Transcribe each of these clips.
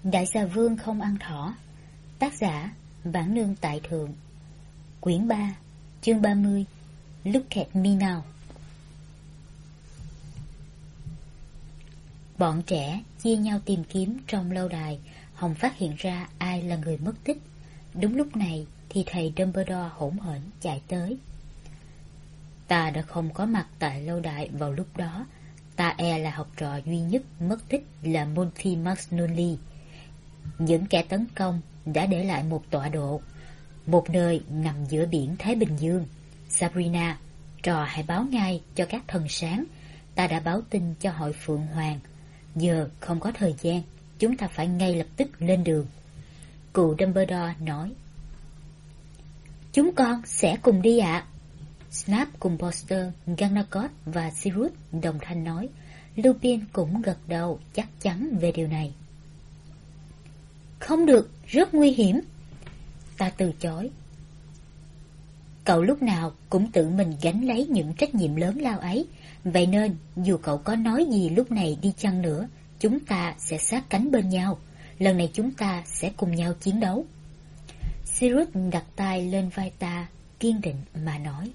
Đại xà vương không ăn thỏ. Tác giả Bản Nương Tại Thượng. Quyển 3, chương 30. Look at me now. Bọn trẻ chia nhau tìm kiếm trong lâu đài, hòng phát hiện ra ai là người mất tích. Đúng lúc này thì thầy Dumbledore hỗn hển chạy tới. Ta đã không có mặt tại lâu đài vào lúc đó. Ta là học trò duy nhất mất tích là Monty McNulty. Những kẻ tấn công đã để lại một tọa độ, một nơi nằm giữa biển Thái Bình Dương. Sabrina, trò hãy báo ngay cho các thần sáng. Ta đã báo tin cho hội Phượng Hoàng. Giờ không có thời gian, chúng ta phải ngay lập tức lên đường. Cụ Dumbledore nói. Chúng con sẽ cùng đi ạ. Snape cùng Potter, McGonagall và Sirius đồng thanh nói. Lupin cũng gật đầu chắc chắn về điều này. Không được, rất nguy hiểm. Ta từ chối. Cậu lúc nào cũng tự mình gánh lấy những trách nhiệm lớn lao ấy. Vậy nên, dù cậu có nói gì lúc này đi chăng nữa, chúng ta sẽ sát cánh bên nhau. Lần này chúng ta sẽ cùng nhau chiến đấu. Sirius đặt tay lên vai ta, kiên định mà nói.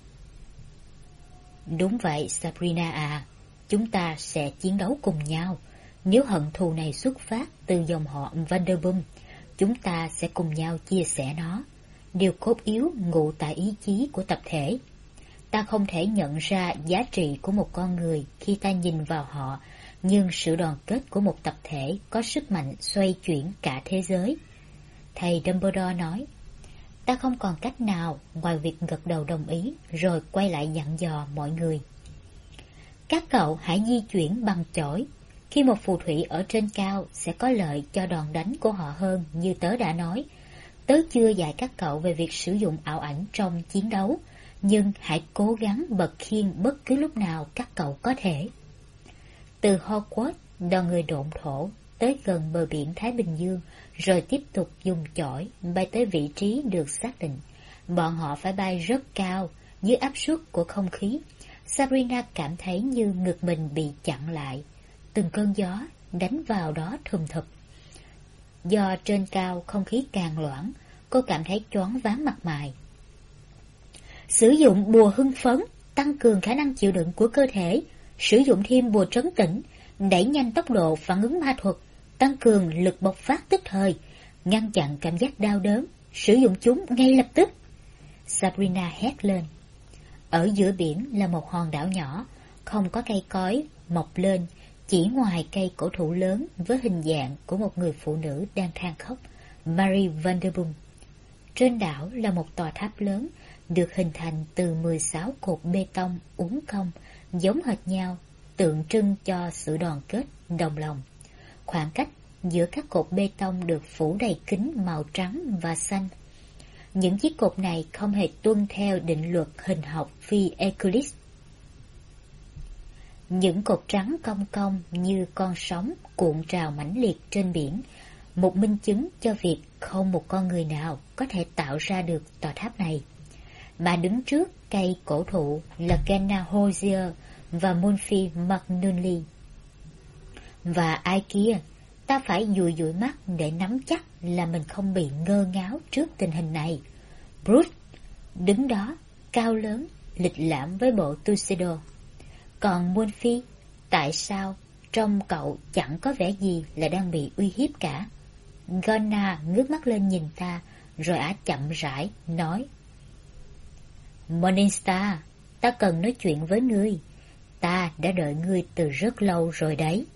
Đúng vậy, Sabrina à. Chúng ta sẽ chiến đấu cùng nhau. Nếu hận thù này xuất phát từ dòng họ Vanderbilt, chúng ta sẽ cùng nhau chia sẻ nó. Điều cốt yếu ngụ tại ý chí của tập thể. Ta không thể nhận ra giá trị của một con người khi ta nhìn vào họ, nhưng sự đoàn kết của một tập thể có sức mạnh xoay chuyển cả thế giới. Thầy Dumbledore nói. Ta không còn cách nào ngoài việc gật đầu đồng ý, rồi quay lại dặn dò mọi người. Các cậu hãy di chuyển bằng chổi. Khi một phù thủy ở trên cao sẽ có lợi cho đòn đánh của họ hơn như tớ đã nói. Tớ chưa dạy các cậu về việc sử dụng ảo ảnh trong chiến đấu, nhưng hãy cố gắng bật khiên bất cứ lúc nào các cậu có thể. Từ Hogwarts, đoàn người độn thổ tới gần bờ biển Thái Bình Dương, rồi tiếp tục dùng chổi bay tới vị trí được xác định. Bọn họ phải bay rất cao, dưới áp suất của không khí. Sabrina cảm thấy như ngực mình bị chặn lại. Từng cơn gió đánh vào đó thùm thụp. Do trên cao không khí càng loãng, cô cảm thấy choáng váng mặt mày. Sử dụng bùa hưng phấn, tăng cường khả năng chịu đựng của cơ thể. Sử dụng thêm bùa trấn tĩnh, đẩy nhanh tốc độ phản ứng ma thuật, tăng cường lực bộc phát tức thời, ngăn chặn cảm giác đau đớn. Sử dụng chúng ngay lập tức. Sabrina hét lên. Ở giữa biển là một hòn đảo nhỏ, không có cây cối mọc lên, chỉ ngoài cây cổ thụ lớn với hình dạng của một người phụ nữ đang than khóc, Mary Vanderbilt. Trên đảo là một tòa tháp lớn, được hình thành từ 16 cột bê tông uốn cong, giống hệt nhau, tượng trưng cho sự đoàn kết, đồng lòng. Khoảng cách giữa các cột bê tông được phủ đầy kính màu trắng và xanh. Những chiếc cột này không hề tuân theo định luật hình học phi Euclid. Những cột trắng cong cong như con sóng cuộn trào mãnh liệt trên biển, một minh chứng cho việc không một con người nào có thể tạo ra được tòa tháp này. Mà đứng trước cây cổ thụ là Kenna Hozier và Monty McNulty. Và ai kia, ta phải dụi dụi mắt để nắm chắc là mình không bị ngơ ngáo trước tình hình này. Bruce đứng đó, cao lớn, lịch lãm với bộ tuxedo. Còn Monty, tại sao trong cậu chẳng có vẻ gì là đang bị uy hiếp cả? Gunnar ngước mắt lên nhìn ta, rồi ả chậm rãi nói. Morningstar, ta cần nói chuyện với ngươi. Ta đã đợi ngươi từ rất lâu rồi đấy.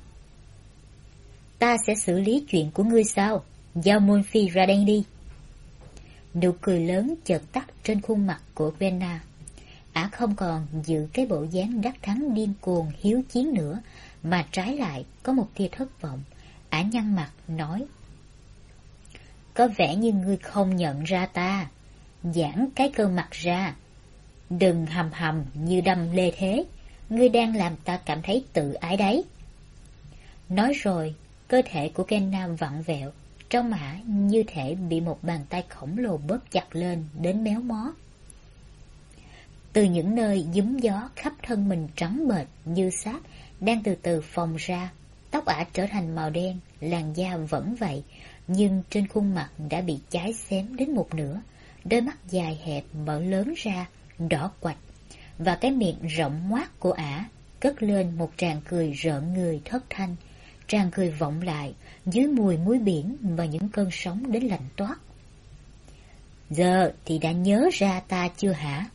Ta sẽ xử lý chuyện của ngươi sao? Giao Monty ra đây đi. Nụ cười lớn chợt tắt trên khuôn mặt của Venna. Ả không còn giữ cái bộ dáng đắc thắng điên cuồng hiếu chiến nữa, mà trái lại có một tia thất vọng. Ả nhăn mặt nói. Có vẻ như ngươi không nhận ra ta. Giãn cái cơ mặt ra. Đừng hầm hầm như đâm lê thế. Ngươi đang làm ta cảm thấy tự ái đấy. Nói rồi, cơ thể của Kenna vặn vẹo, trong ả như thể bị một bàn tay khổng lồ bóp chặt lên đến méo mó. Từ những nơi giúm gió khắp thân mình trắng bệch như sáp đang từ từ phồng ra, Tóc ả trở thành màu đen, làn da vẫn vậy, nhưng trên khuôn mặt đã bị cháy xém đến một nửa. Đôi mắt dài hẹp mở lớn ra, đỏ quạch, và cái miệng rộng ngoác của ả cất lên một tràng cười rợn người thất thanh. Tràng cười vọng lại dưới mùi muối biển và những cơn sóng đến lạnh toát. Giờ thì đã nhớ ra ta chưa hả?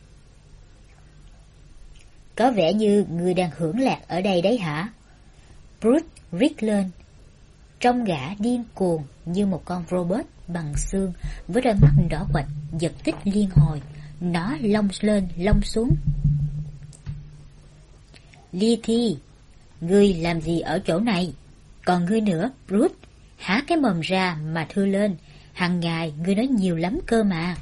Có vẻ như ngươi đang hưởng lạc ở đây đấy hả? Bruce rít lên. Trông gã điên cuồng như một con robot bằng xương với đôi mắt đỏ quạch giật tích liên hồi. Nó lông lên lông xuống. Letty, ngươi làm gì ở chỗ này? Còn ngươi nữa, Bruce, há cái mồm ra mà thưa lên. Hằng ngày ngươi nói nhiều lắm cơ mà.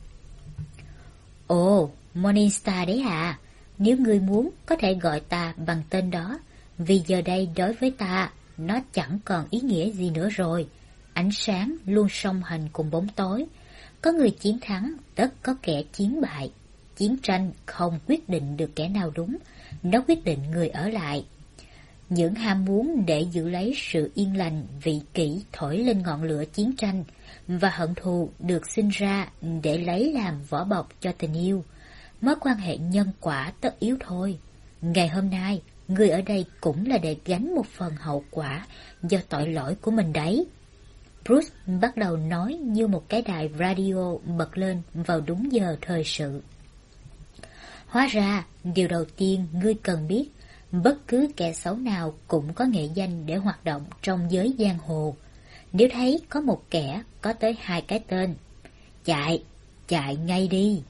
Ồ, Morningstar đấy à. Nếu ngươi muốn có thể gọi ta bằng tên đó, vì giờ đây đối với ta nó chẳng còn ý nghĩa gì nữa rồi. Ánh sáng luôn song hành cùng bóng tối. Có người chiến thắng, tất có kẻ chiến bại. Chiến tranh không quyết định được kẻ nào đúng, nó quyết định người ở lại. Những ham muốn để giữ lấy sự yên lành vị kỷ thổi lên ngọn lửa chiến tranh, và hận thù được sinh ra để lấy làm vỏ bọc cho tình yêu. Mối quan hệ nhân quả tất yếu thôi. Ngày hôm nay, người ở đây cũng là để gánh một phần hậu quả do tội lỗi của mình đấy. Bruce bắt đầu nói như một cái đài radio bật lên vào đúng giờ thời sự. Hóa ra, điều đầu tiên ngươi cần biết, bất cứ kẻ xấu nào cũng có nghệ danh để hoạt động trong giới giang hồ. Nếu thấy có một kẻ có tới 2 cái tên, chạy ngay đi.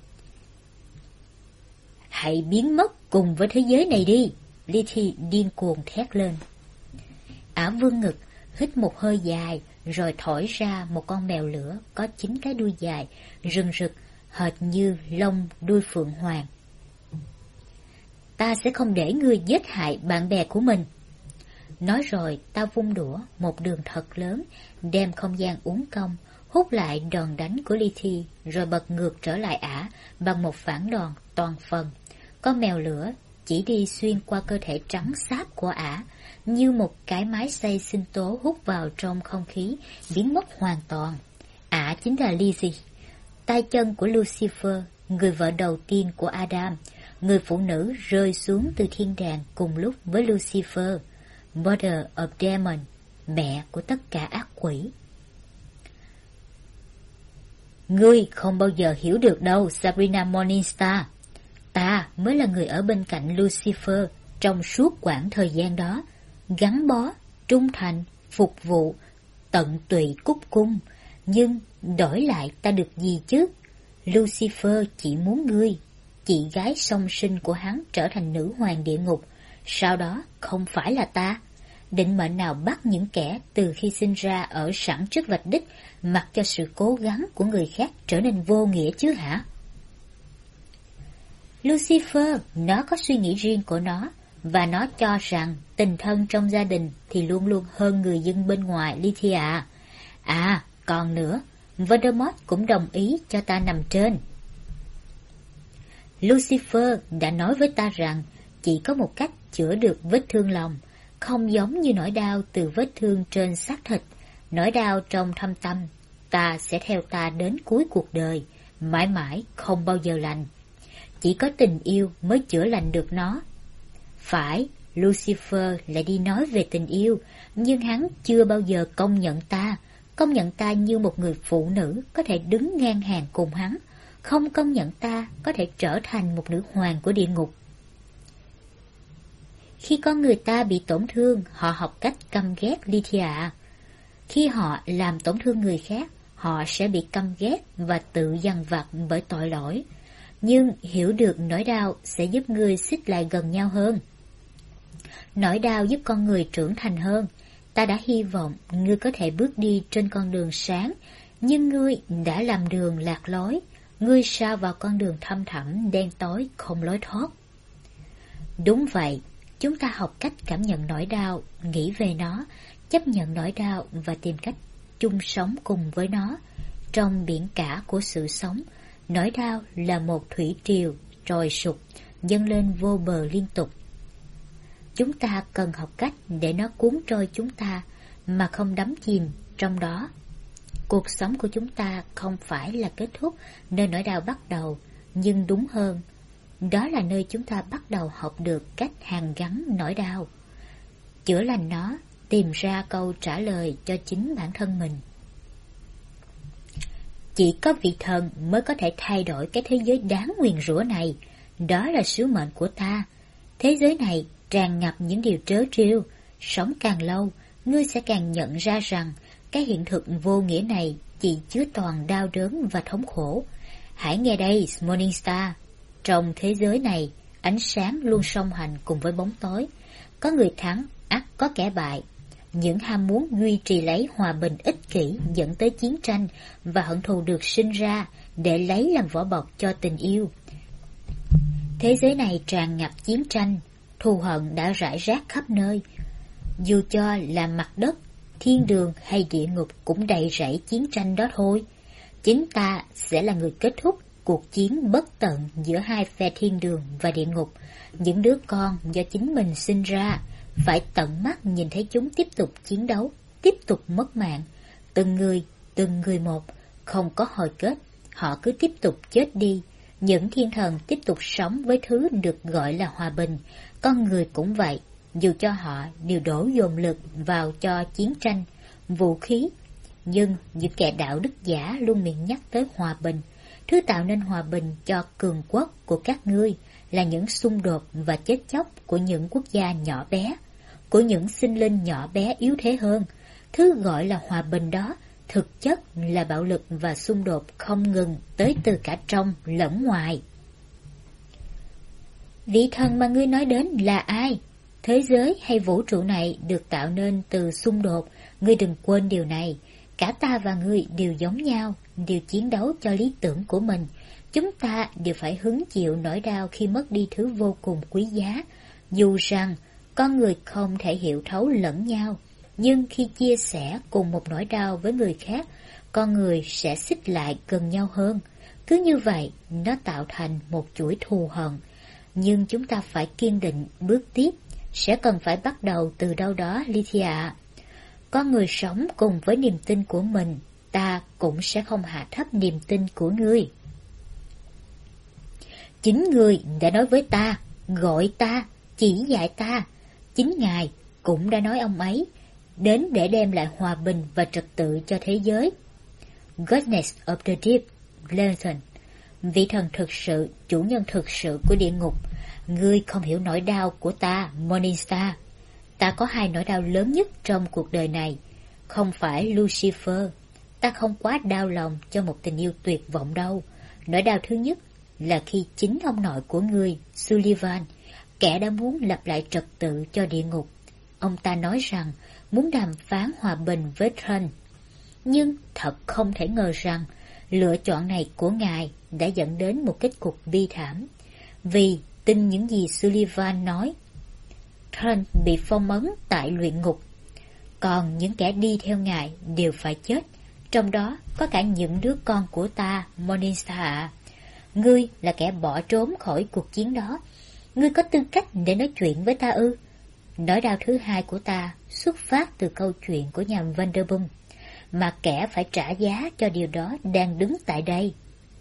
Hãy biến mất cùng với thế giới này đi, Letty điên cuồng thét lên. Ả vươn ngực, hít một hơi dài, rồi thổi ra một con mèo lửa có 9 cái đuôi dài, rừng rực, hệt như lông đuôi phượng hoàng. Ta sẽ không để ngươi giết hại bạn bè của mình. Nói rồi ta vung đũa một đường thật lớn, đem không gian uốn cong, hút lại đòn đánh của Letty, rồi bật ngược trở lại ả bằng một phản đòn toàn phần. Con mèo lửa chỉ đi xuyên qua cơ thể trắng xáp của ả, như một cái máy xay sinh tố hút vào trong không khí, biến mất hoàn toàn. Ả chính là Lizzie, tay chân của Lucifer, người vợ đầu tiên của Adam, người phụ nữ rơi xuống từ thiên đàng cùng lúc với Lucifer, Mother of Demon, mẹ của tất cả ác quỷ. Ngươi không bao giờ hiểu được đâu, Sabrina Morningstar. Ta mới là người ở bên cạnh Lucifer trong suốt quãng thời gian đó, gắn bó, trung thành, phục vụ, tận tụy cúc cung. Nhưng đổi lại ta được gì chứ? Lucifer chỉ muốn ngươi, chị gái song sinh của hắn, trở thành nữ hoàng địa ngục. Sau đó không phải là ta. Định mệnh nào bắt những kẻ từ khi sinh ra ở sẵn trước vạch đích, mặc cho sự cố gắng của người khác trở nên vô nghĩa chứ hả? Lucifer, nó có suy nghĩ riêng của nó, và nó cho rằng tình thân trong gia đình thì luôn luôn hơn người dân bên ngoài, Letty à. À, còn nữa, Voldemort cũng đồng ý cho ta nằm trên. Lucifer đã nói với ta rằng chỉ có một cách chữa được vết thương lòng, không giống như nỗi đau từ vết thương trên xác thịt. Nỗi đau trong thâm tâm ta sẽ theo ta đến cuối cuộc đời, mãi mãi không bao giờ lành. Chỉ có tình yêu mới chữa lành được nó. Phải, Lucifer lại đi nói về tình yêu, nhưng hắn chưa bao giờ công nhận ta như một người phụ nữ có thể đứng ngang hàng cùng hắn, không công nhận ta có thể trở thành một nữ hoàng của địa ngục. Khi con người ta bị tổn thương, họ học cách căm ghét, Letty à. Khi họ làm tổn thương người khác, họ sẽ bị căm ghét và tự dằn vặt bởi tội lỗi. Nhưng hiểu được nỗi đau sẽ giúp ngươi xích lại gần nhau hơn. Nỗi đau giúp con người trưởng thành hơn. Ta đã hy vọng ngươi có thể bước đi trên con đường sáng, nhưng ngươi đã làm đường lạc lối. Ngươi sa vào con đường thăm thẳm đen tối không lối thoát. Đúng vậy, chúng ta học cách cảm nhận nỗi đau, nghĩ về nó, chấp nhận nỗi đau và tìm cách chung sống cùng với nó. Trong biển cả của sự sống, nỗi đau là một thủy triều trồi sụp, dâng lên vô bờ liên tục. Chúng ta cần học cách để nó cuốn trôi chúng ta mà không đắm chìm trong đó. Cuộc sống của chúng ta không phải là kết thúc nơi nỗi đau bắt đầu, nhưng đúng hơn, đó là nơi chúng ta bắt đầu học được cách hàn gắn nỗi đau, chữa lành nó, tìm ra câu trả lời cho chính bản thân mình. Chỉ có vị thần mới có thể thay đổi cái thế giới đáng nguyền rủa này. Đó là sứ mệnh của ta. Thế giới này tràn ngập những điều trớ trêu. Sống càng lâu, ngươi sẽ càng nhận ra rằng cái hiện thực vô nghĩa này chỉ chứa toàn đau đớn và thống khổ. Hãy nghe đây, Morningstar. Trong thế giới này, ánh sáng luôn song hành cùng với bóng tối. Có người thắng, ắt có kẻ bại. Những ham muốn duy trì lấy hòa bình ích kỷ dẫn tới chiến tranh và hận thù được sinh ra để lấy làm vỏ bọc cho tình yêu. Thế giới này tràn ngập chiến tranh, thù hận đã rải rác khắp nơi. Dù cho là mặt đất, thiên đường hay địa ngục cũng đầy rẫy chiến tranh đó thôi. Chính ta sẽ là người kết thúc cuộc chiến bất tận giữa hai phe thiên đường và địa ngục. Những đứa con do chính mình sinh ra phải tận mắt nhìn thấy chúng tiếp tục chiến đấu, tiếp tục mất mạng. Từng người một, không có hồi kết, họ cứ tiếp tục chết đi. Những thiên thần tiếp tục sống với thứ được gọi là hòa bình. Con người cũng vậy, dù cho họ đều đổ dồn lực vào cho chiến tranh, vũ khí. Nhưng những kẻ đạo đức giả luôn miệng nhắc tới hòa bình. Thứ tạo nên hòa bình cho cường quốc của các ngươi là những xung đột và chết chóc của những quốc gia nhỏ bé, của những sinh linh nhỏ bé yếu thế hơn. Thứ gọi là hòa bình đó thực chất là bạo lực và xung đột không ngừng tới từ cả trong lẫn ngoài. Vị thần mà ngươi nói đến là ai? Thế giới hay vũ trụ này được tạo nên từ xung đột. Ngươi đừng quên điều này. Cả ta và ngươi đều giống nhau, đều chiến đấu cho lý tưởng của mình. Chúng ta đều phải hứng chịu nỗi đau khi mất đi thứ vô cùng quý giá. Dù rằng con người không thể hiểu thấu lẫn nhau, nhưng khi chia sẻ cùng một nỗi đau với người khác, con người sẽ xích lại gần nhau hơn. Cứ như vậy, nó tạo thành một chuỗi thù hận. Nhưng chúng ta phải kiên định bước tiếp, sẽ cần phải bắt đầu từ đâu đó, Lydia ạ. Con người sống cùng với niềm tin của mình, ta cũng sẽ không hạ thấp niềm tin của ngươi. Chính ngươi đã nói với ta, gọi ta, chỉ dạy ta. Chính Ngài cũng đã nói ông ấy đến để đem lại hòa bình và trật tự cho thế giới. Goddess of the Deep, Leonton, vị thần thực sự, chủ nhân thực sự của địa ngục. Ngươi không hiểu nỗi đau của ta, Morningstar. Ta có hai nỗi đau lớn nhất trong cuộc đời này. Không phải Lucifer. Ta không quá đau lòng cho một tình yêu tuyệt vọng đâu. Nỗi đau thứ nhất là khi chính ông nội của ngươi, Sullivan, kẻ đã muốn lập lại trật tự cho địa ngục. Ông ta nói rằng muốn đàm phán hòa bình với Trần. Nhưng thật không thể ngờ rằng lựa chọn này của ngài đã dẫn đến một kết cục bi thảm. Vì tin những gì Sullivan nói, Trần bị phong ấn tại luyện ngục. Còn những kẻ đi theo ngài đều phải chết. Trong đó có cả những đứa con của ta, Morningstar. Ngươi là kẻ bỏ trốn khỏi cuộc chiến đó. Ngươi có tư cách để nói chuyện với ta ư? Nỗi đau thứ hai của ta xuất phát từ câu chuyện của nhà Vanderbilt, mà kẻ phải trả giá cho điều đó đang đứng tại đây.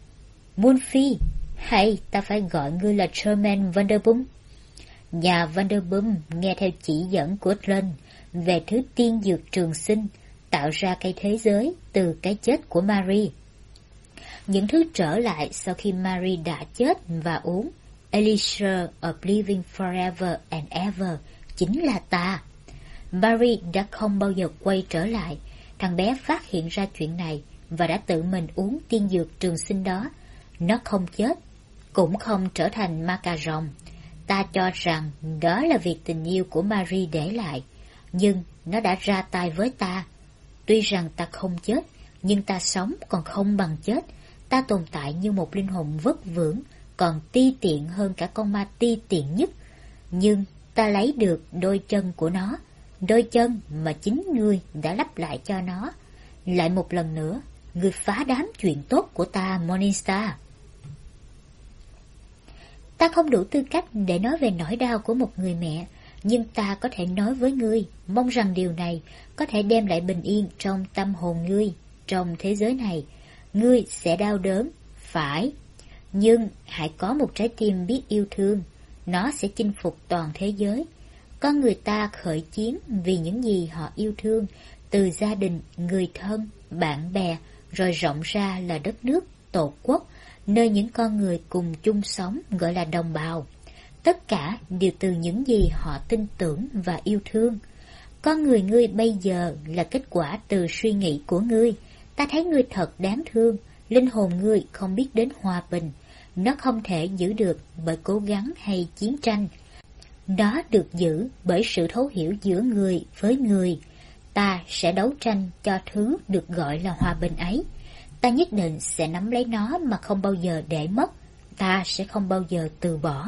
Munphy, hay ta phải gọi ngươi là Sherman Vanderbilt? Nhà Vanderbilt nghe theo chỉ dẫn của Glenn về thứ tiên dược trường sinh tạo ra cái thế giới từ cái chết của Marie. Những thứ trở lại sau khi Marie đã chết và uống Elixir of Living Forever and Ever chính là ta. Marie đã không bao giờ quay trở lại. Thằng bé phát hiện ra chuyện này và đã tự mình uống tiên dược trường sinh đó. Nó không chết, cũng không trở thành ma cà rồng. Ta cho rằng đó là việc tình yêu của Marie để lại, nhưng nó đã ra tay với ta. Tuy rằng ta không chết, nhưng ta sống còn không bằng chết. Ta tồn tại như một linh hồn vất vưởng, còn ti tiện hơn cả con ma ti tiện nhất. Nhưng ta lấy được đôi chân của nó, đôi chân mà chính ngươi đã lắp lại cho nó. Lại một lần nữa, ngươi phá đám chuyện tốt của ta, Morningstar. Ta không đủ tư cách để nói về nỗi đau của một người mẹ. Nhưng ta có thể nói với ngươi, mong rằng điều này có thể đem lại bình yên trong tâm hồn ngươi. Trong thế giới này, ngươi sẽ đau đớn, phải. Nhưng hãy có một trái tim biết yêu thương, nó sẽ chinh phục toàn thế giới. Con người ta khởi chiến vì những gì họ yêu thương, từ gia đình, người thân, bạn bè, rồi rộng ra là đất nước, tổ quốc, nơi những con người cùng chung sống gọi là đồng bào. Tất cả đều từ những gì họ tin tưởng và yêu thương. Con người ngươi bây giờ là kết quả từ suy nghĩ của ngươi. Ta thấy ngươi thật đáng thương, linh hồn ngươi không biết đến hòa bình. Nó không thể giữ được bởi cố gắng hay chiến tranh. Nó được giữ bởi sự thấu hiểu giữa người với người. Ta sẽ đấu tranh cho thứ được gọi là hòa bình ấy. Ta nhất định sẽ nắm lấy nó mà không bao giờ để mất. Ta sẽ không bao giờ từ bỏ.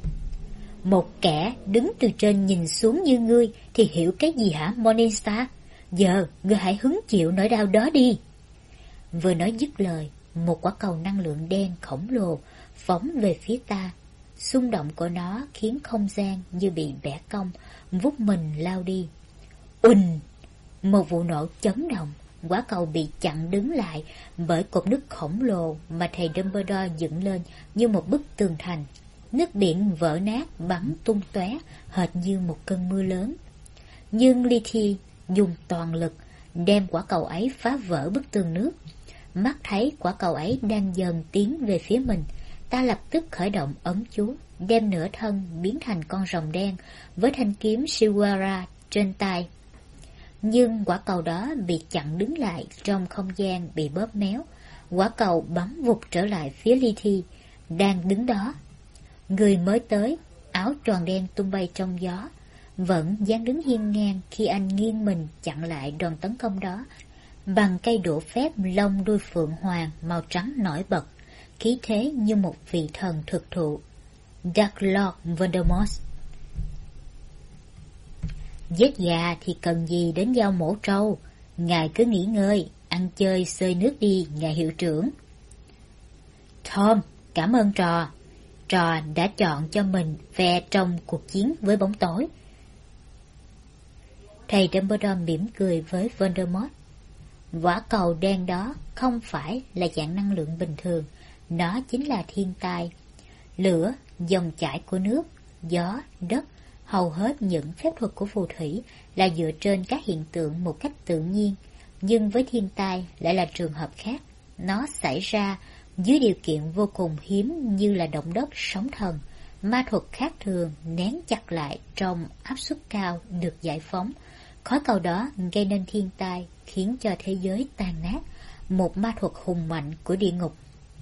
Một kẻ đứng từ trên nhìn xuống như ngươi thì hiểu cái gì hả Morningstar? Giờ ngươi hãy hứng chịu nỗi đau đó đi. Vừa nói dứt lời, một quả cầu năng lượng đen khổng lồ phóng về phía ta. Xung động của nó khiến không gian như bị bẻ cong, vút mình lao đi. Uỳnh! Một vụ nổ chấn động, quả cầu bị chặn đứng lại bởi cột nước khổng lồ mà thầy Dumbledore dựng lên như một bức tường thành. Nước biển vỡ nát bắn tung tóe hệt như một cơn mưa lớn. Nhưng Lily dùng toàn lực đem quả cầu ấy phá vỡ bức tường nước. Mắt thấy quả cầu ấy đang dần tiến về phía mình, ta lập tức khởi động ấn chú, đem nửa thân biến thành con rồng đen với thanh kiếm Shiwara trên tay. Nhưng quả cầu đó bị chặn đứng lại trong không gian bị bóp méo. Quả cầu bắn vụt trở lại phía Lily đang đứng đó. Người mới tới, áo choàng đen tung bay trong gió, vẫn dáng đứng hiên ngang khi anh nghiêng mình chặn lại đòn tấn công đó bằng cây đũa phép lông đuôi phượng hoàng màu trắng nổi bật, khí thế như một vị thần thực thụ. Dark Lord Voldemort. Giết gà thì cần gì đến dao mổ trâu, ngài cứ nghỉ ngơi, ăn chơi xơi nước đi, ngài hiệu trưởng. Tom, cảm ơn trò. Trò đã chọn cho mình phe trong cuộc chiến với bóng tối. Thầy Dumbledore mỉm cười với Voldemort. Quả cầu đen đó không phải là dạng năng lượng bình thường, nó chính là thiên tai. Lửa, dòng chảy của nước, gió, đất, hầu hết những phép thuật của phù thủy là dựa trên các hiện tượng một cách tự nhiên, nhưng với thiên tai lại là trường hợp khác. Nó xảy ra dưới điều kiện vô cùng hiếm như là động đất sóng thần, ma thuật khác thường nén chặt lại trong áp suất cao được giải phóng. Khói cầu đó gây nên thiên tai, khiến cho thế giới tan nát, một ma thuật hùng mạnh của địa ngục.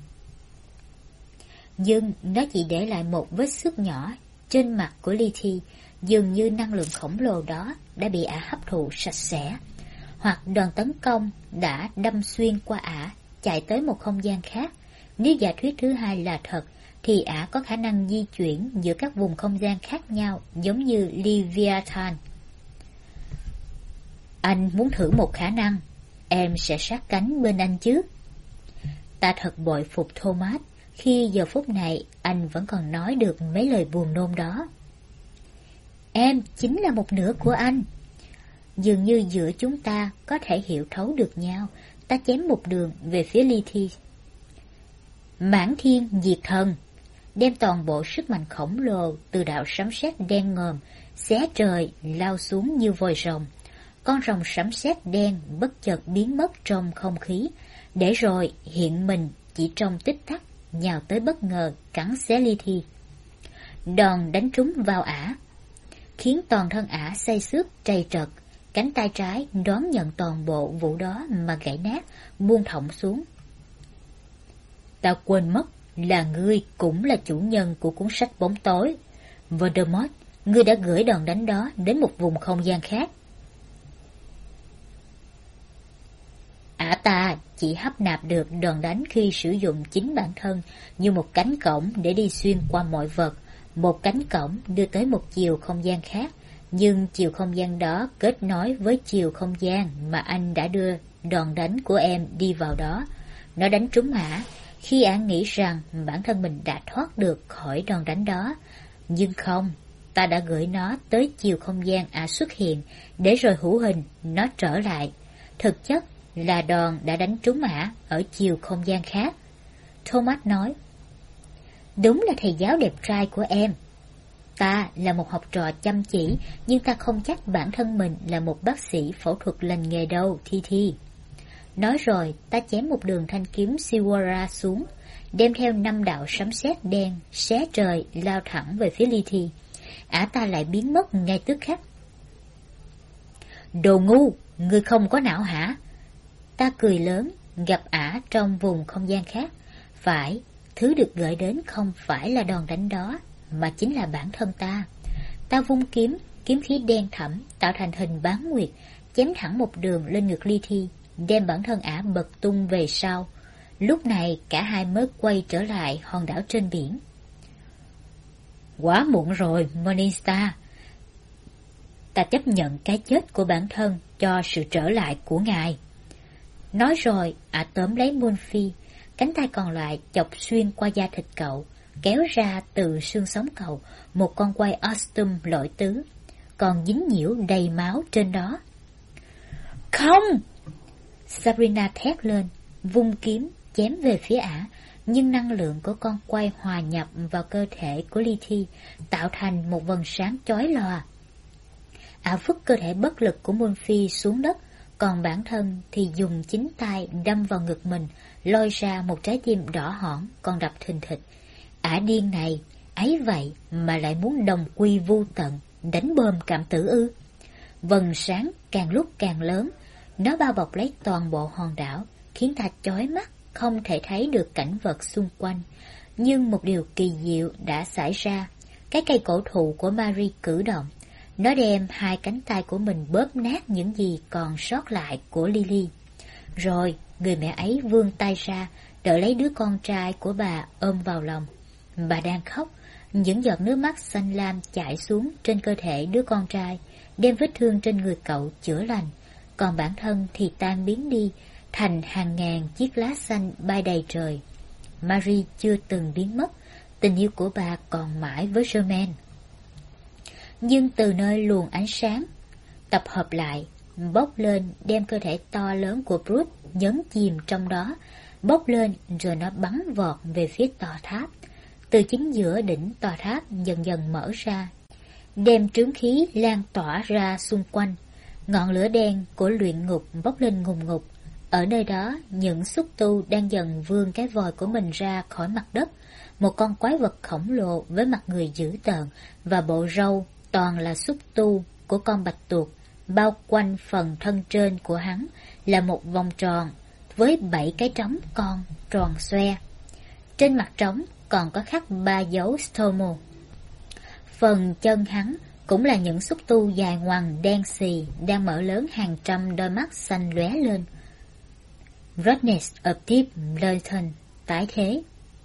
Nhưng nó chỉ để lại một vết xước nhỏ trên mặt của Lily, dường như năng lượng khổng lồ đó đã bị ả hấp thụ sạch sẽ, hoặc đòn tấn công đã đâm xuyên qua ả, chạy tới một không gian khác. Nếu giả thuyết thứ hai là thật, thì ả có khả năng di chuyển giữa các vùng không gian khác nhau, giống như Leviathan. Anh muốn thử một khả năng, em sẽ sát cánh bên anh chứ? Ta thật bội phục Thomas, khi giờ phút này anh vẫn còn nói được mấy lời buồn nôn đó. Em chính là một nửa của anh. Dường như giữa chúng ta có thể hiểu thấu được nhau. Ta chém một đường về phía Lily. Mãn thiên diệt thần, đem toàn bộ sức mạnh khổng lồ từ đạo sấm sét đen ngòm xé trời lao xuống như vòi rồng. Con rồng sấm sét đen bất chợt biến mất trong không khí, để rồi hiện mình chỉ trong tích tắc, nhào tới bất ngờ cắn xé Lily. Đòn đánh trúng vào ả, khiến toàn thân ả xây xước trầy trật, cánh tay trái đón nhận toàn bộ vụ đó mà gãy nát, buông thõng xuống. Ta quên mất là ngươi cũng là chủ nhân của cuốn sách bóng tối. Voldemort, ngươi đã gửi đòn đánh đó đến một vùng không gian khác. Ả ta chỉ hấp nạp được đòn đánh khi sử dụng chính bản thân như một cánh cổng để đi xuyên qua mọi vật, một cánh cổng đưa tới một chiều không gian khác, nhưng chiều không gian đó kết nối với chiều không gian mà anh đã đưa đòn đánh của em đi vào đó. Nó đánh trúng ả khi ả nghĩ rằng bản thân mình đã thoát được khỏi đòn đánh đó, nhưng không, ta đã gửi nó tới chiều không gian ả xuất hiện, để rồi hữu hình nó trở lại. Thực chất là đòn đã đánh trúng ả ở chiều không gian khác. Thomas nói, đúng là thầy giáo đẹp trai của em. Ta là một học trò chăm chỉ, nhưng ta không chắc bản thân mình là một bác sĩ phẫu thuật lành nghề đâu, Thi. Nói rồi, ta chém một đường thanh kiếm Siwara xuống, đem theo 5 đạo sấm sét đen, xé trời, lao thẳng về phía Thi. Ả ta lại biến mất ngay tức khắc. Đồ ngu, ngươi không có não hả? Ta cười lớn, gặp ả trong vùng không gian khác. Phải, thứ được gửi đến không phải là đòn đánh đó, mà chính là bản thân ta. Ta vung kiếm, kiếm khí đen thẫm tạo thành hình bán nguyệt, chém thẳng một đường lên ngực Thi, đem bản thân ả bật tung về sau. Lúc này cả hai mới quay trở lại hòn đảo trên biển. Quá muộn rồi, Morningstar. Ta chấp nhận cái chết của bản thân cho sự trở lại của ngài. Nói rồi, ả tóm lấy Murphy, cánh tay còn lại chọc xuyên qua da thịt cậu, kéo ra từ xương sống cậu một con quay Ostum lỗi tứ, còn dính nhiễu đầy máu trên đó. Không! Sabrina thét lên, vung kiếm, chém về phía ả, nhưng năng lượng của con quay hòa nhập vào cơ thể của Thi, tạo thành một vầng sáng chói lòa. Ả vứt cơ thể bất lực của Murphy xuống đất, còn bản thân thì dùng chính tay đâm vào ngực mình, lôi ra một trái tim đỏ hỏn còn đập thình thịch. Ả điên này, ấy vậy mà lại muốn đồng quy vu tận, đánh bom cảm tử ư? Vầng sáng càng lúc càng lớn, nó bao bọc lấy toàn bộ hòn đảo, khiến ta chói mắt, không thể thấy được cảnh vật xung quanh. Nhưng một điều kỳ diệu đã xảy ra. Cái cây cổ thụ của Marie cử động. Nó đem hai cánh tay của mình bóp nát những gì còn sót lại của Lily. Rồi, người mẹ ấy vươn tay ra, đỡ lấy đứa con trai của bà ôm vào lòng. Bà đang khóc, những giọt nước mắt xanh lam chảy xuống trên cơ thể đứa con trai, đem vết thương trên người cậu chữa lành. Còn bản thân thì tan biến đi, thành hàng ngàn chiếc lá xanh bay đầy trời. Marie chưa từng biến mất, tình yêu của bà còn mãi với Germaine. Nhưng từ nơi luồng ánh sáng tập hợp lại, bốc lên đem cơ thể to lớn của Bruce nhấn chìm trong đó, bốc lên rồi nó bắn vọt về phía tòa tháp. Từ chính giữa đỉnh tòa tháp dần dần mở ra, đem trướng khí lan tỏa ra xung quanh. Ngọn lửa đen của luyện ngục bốc lên ngùn ngụt. Ở nơi đó, những xúc tu đang dần vươn cái vòi của mình ra khỏi mặt đất. Một con quái vật khổng lồ với mặt người dữ tợn và bộ râu toàn là xúc tu của con bạch tuộc, bao quanh phần thân trên của hắn là một vòng tròn với 7 cái trống con tròn xoe. Trên mặt trống còn có khắc 3 dấu Stomo. Phần chân hắn cũng là những xúc tu dài ngoằng đen xì đang mở lớn hàng trăm đôi mắt xanh lóe lên. Rottenness of Deep Lurton tái thế.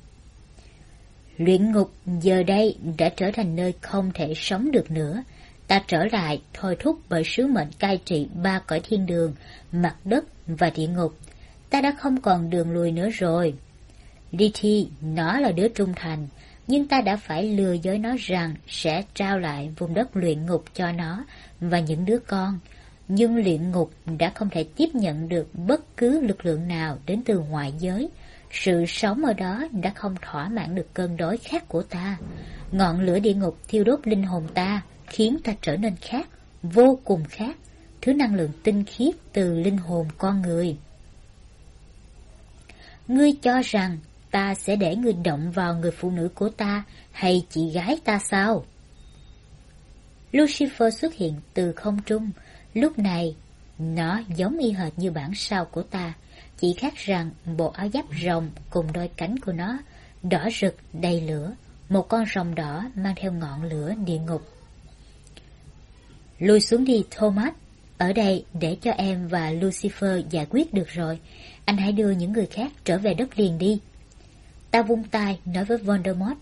Luyện ngục giờ đây đã trở thành nơi không thể sống được nữa. Ta trở lại thôi thúc bởi sứ mệnh cai trị 3 cõi thiên đường, mặt đất và địa ngục. Ta đã không còn đường lùi nữa rồi. Lily, nó là đứa trung thành, nhưng ta đã phải lừa dối nó rằng sẽ trao lại vùng đất luyện ngục cho nó và những đứa con. Nhưng luyện ngục đã không thể tiếp nhận được bất cứ lực lượng nào đến từ ngoại giới. Sự sống ở đó đã không thỏa mãn được cơn đói khát của ta. Ngọn lửa địa ngục thiêu đốt linh hồn ta, khiến ta trở nên khác, vô cùng khác, thứ năng lượng tinh khiết từ linh hồn con người. Ngươi cho rằng ta sẽ để ngươi động vào người phụ nữ của ta hay chị gái ta sao? Lucifer xuất hiện từ không trung. Lúc này, nó giống y hệt như bản sao của ta, chỉ khác rằng bộ áo giáp rồng cùng đôi cánh của nó đỏ rực đầy lửa, một con rồng đỏ mang theo ngọn lửa địa ngục. Lui xuống đi, Thomas. Ở đây để cho em và Lucifer giải quyết được rồi. Anh hãy đưa những người khác trở về đất liền đi. Ta vung tay nói với Voldemort.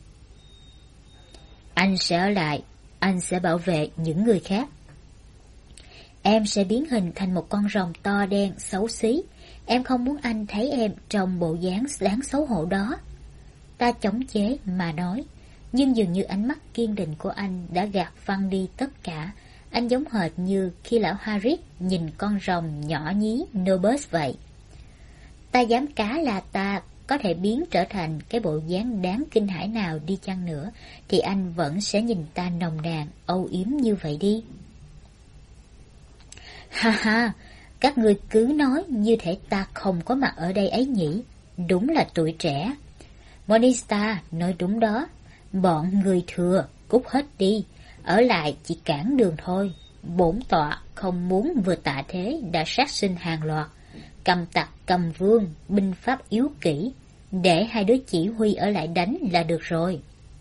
Anh sẽ ở lại, anh sẽ bảo vệ những người khác. Em sẽ biến hình thành một con rồng to đen xấu xí. Em không muốn anh thấy em trong bộ dáng đáng xấu hổ đó. Ta chống chế mà nói. nhưng dường như ánh mắt kiên định của anh đã gạt phăng đi tất cả. Anh giống hệt như khi lão Harris nhìn con rồng nhỏ nhí Nobus vậy. Ta dám cá là ta có thể biến trở thành cái bộ dáng đáng kinh hãi nào đi chăng nữa, thì anh vẫn sẽ nhìn ta nồng nàn, âu yếm như vậy đi. Ha ha, các ngươi cứ nói như thể ta không có mặt ở đây ấy nhỉ, đúng là tuổi trẻ. Monista nói đúng đó, bọn người thừa cút hết đi, ở lại chỉ cản đường thôi. Bổn tọa không muốn vừa tạ thế đã sát sinh hàng loạt, cầm tặc cầm vương, binh pháp yếu kỹ, để hai đứa chỉ huy ở lại đánh là được rồi.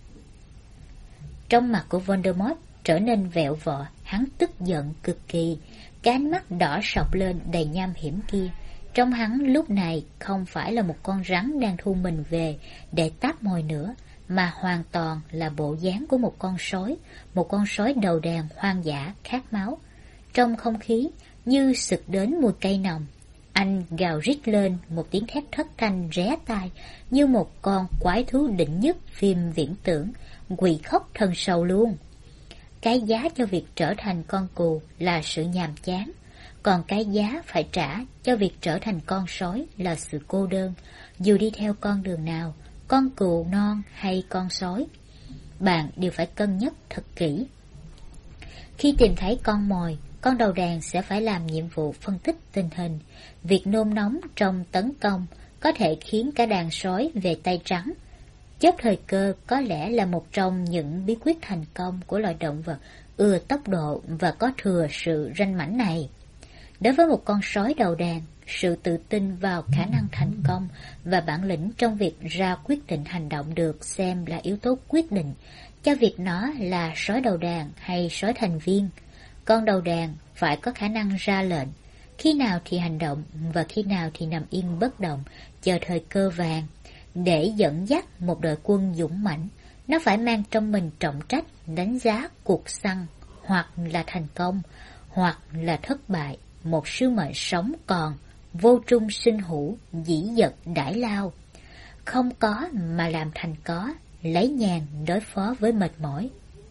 Trong mặt của Voldemort trở nên vẹo vọ, hắn tức giận cực kỳ, cái ánh mắt đỏ sọc lên đầy nham hiểm kia. Trong hắn lúc này không phải là một con rắn đang thu mình về để táp mồi nữa, mà hoàn toàn là bộ dáng của một con sói đầu đàn hoang dã khát máu. Trong không khí như sực đến mùi cây nồng, anh gào rít lên một tiếng thét thất thanh ré tai, như một con quái thú đỉnh nhất phim viễn tưởng, quỷ khóc thần sầu luôn. Cái giá cho việc trở thành con cừu là sự nhàm chán, còn cái giá phải trả cho việc trở thành con sói là sự cô đơn. Dù đi theo con đường nào, con cừu non hay con sói, bạn đều phải cân nhắc thật kỹ. Khi tìm thấy con mồi, con đầu đàn sẽ phải làm nhiệm vụ phân tích tình hình. Việc nôn nóng trong tấn công có thể khiến cả đàn sói về tay trắng. Chớp thời cơ có lẽ là một trong những bí quyết thành công của loài động vật ưa tốc độ và có thừa sự ranh mãnh này. Đối với một con sói đầu đàn, sự tự tin vào khả năng thành công và bản lĩnh trong việc ra quyết định hành động được xem là yếu tố quyết định cho việc nó là sói đầu đàn hay sói thành viên. Con đầu đàn phải có khả năng ra lệnh, khi nào thì hành động và khi nào thì nằm yên bất động, chờ thời cơ vàng. Để dẫn dắt một đội quân dũng mãnh, nó phải mang trong mình trọng trách đánh giá cuộc săn, hoặc là thành công, hoặc là thất bại, một sứ mệnh sống còn, vô trung sinh hữu, dĩ dật đãi lao. Không có mà làm thành có, lấy nhàn đối phó với mệt mỏi.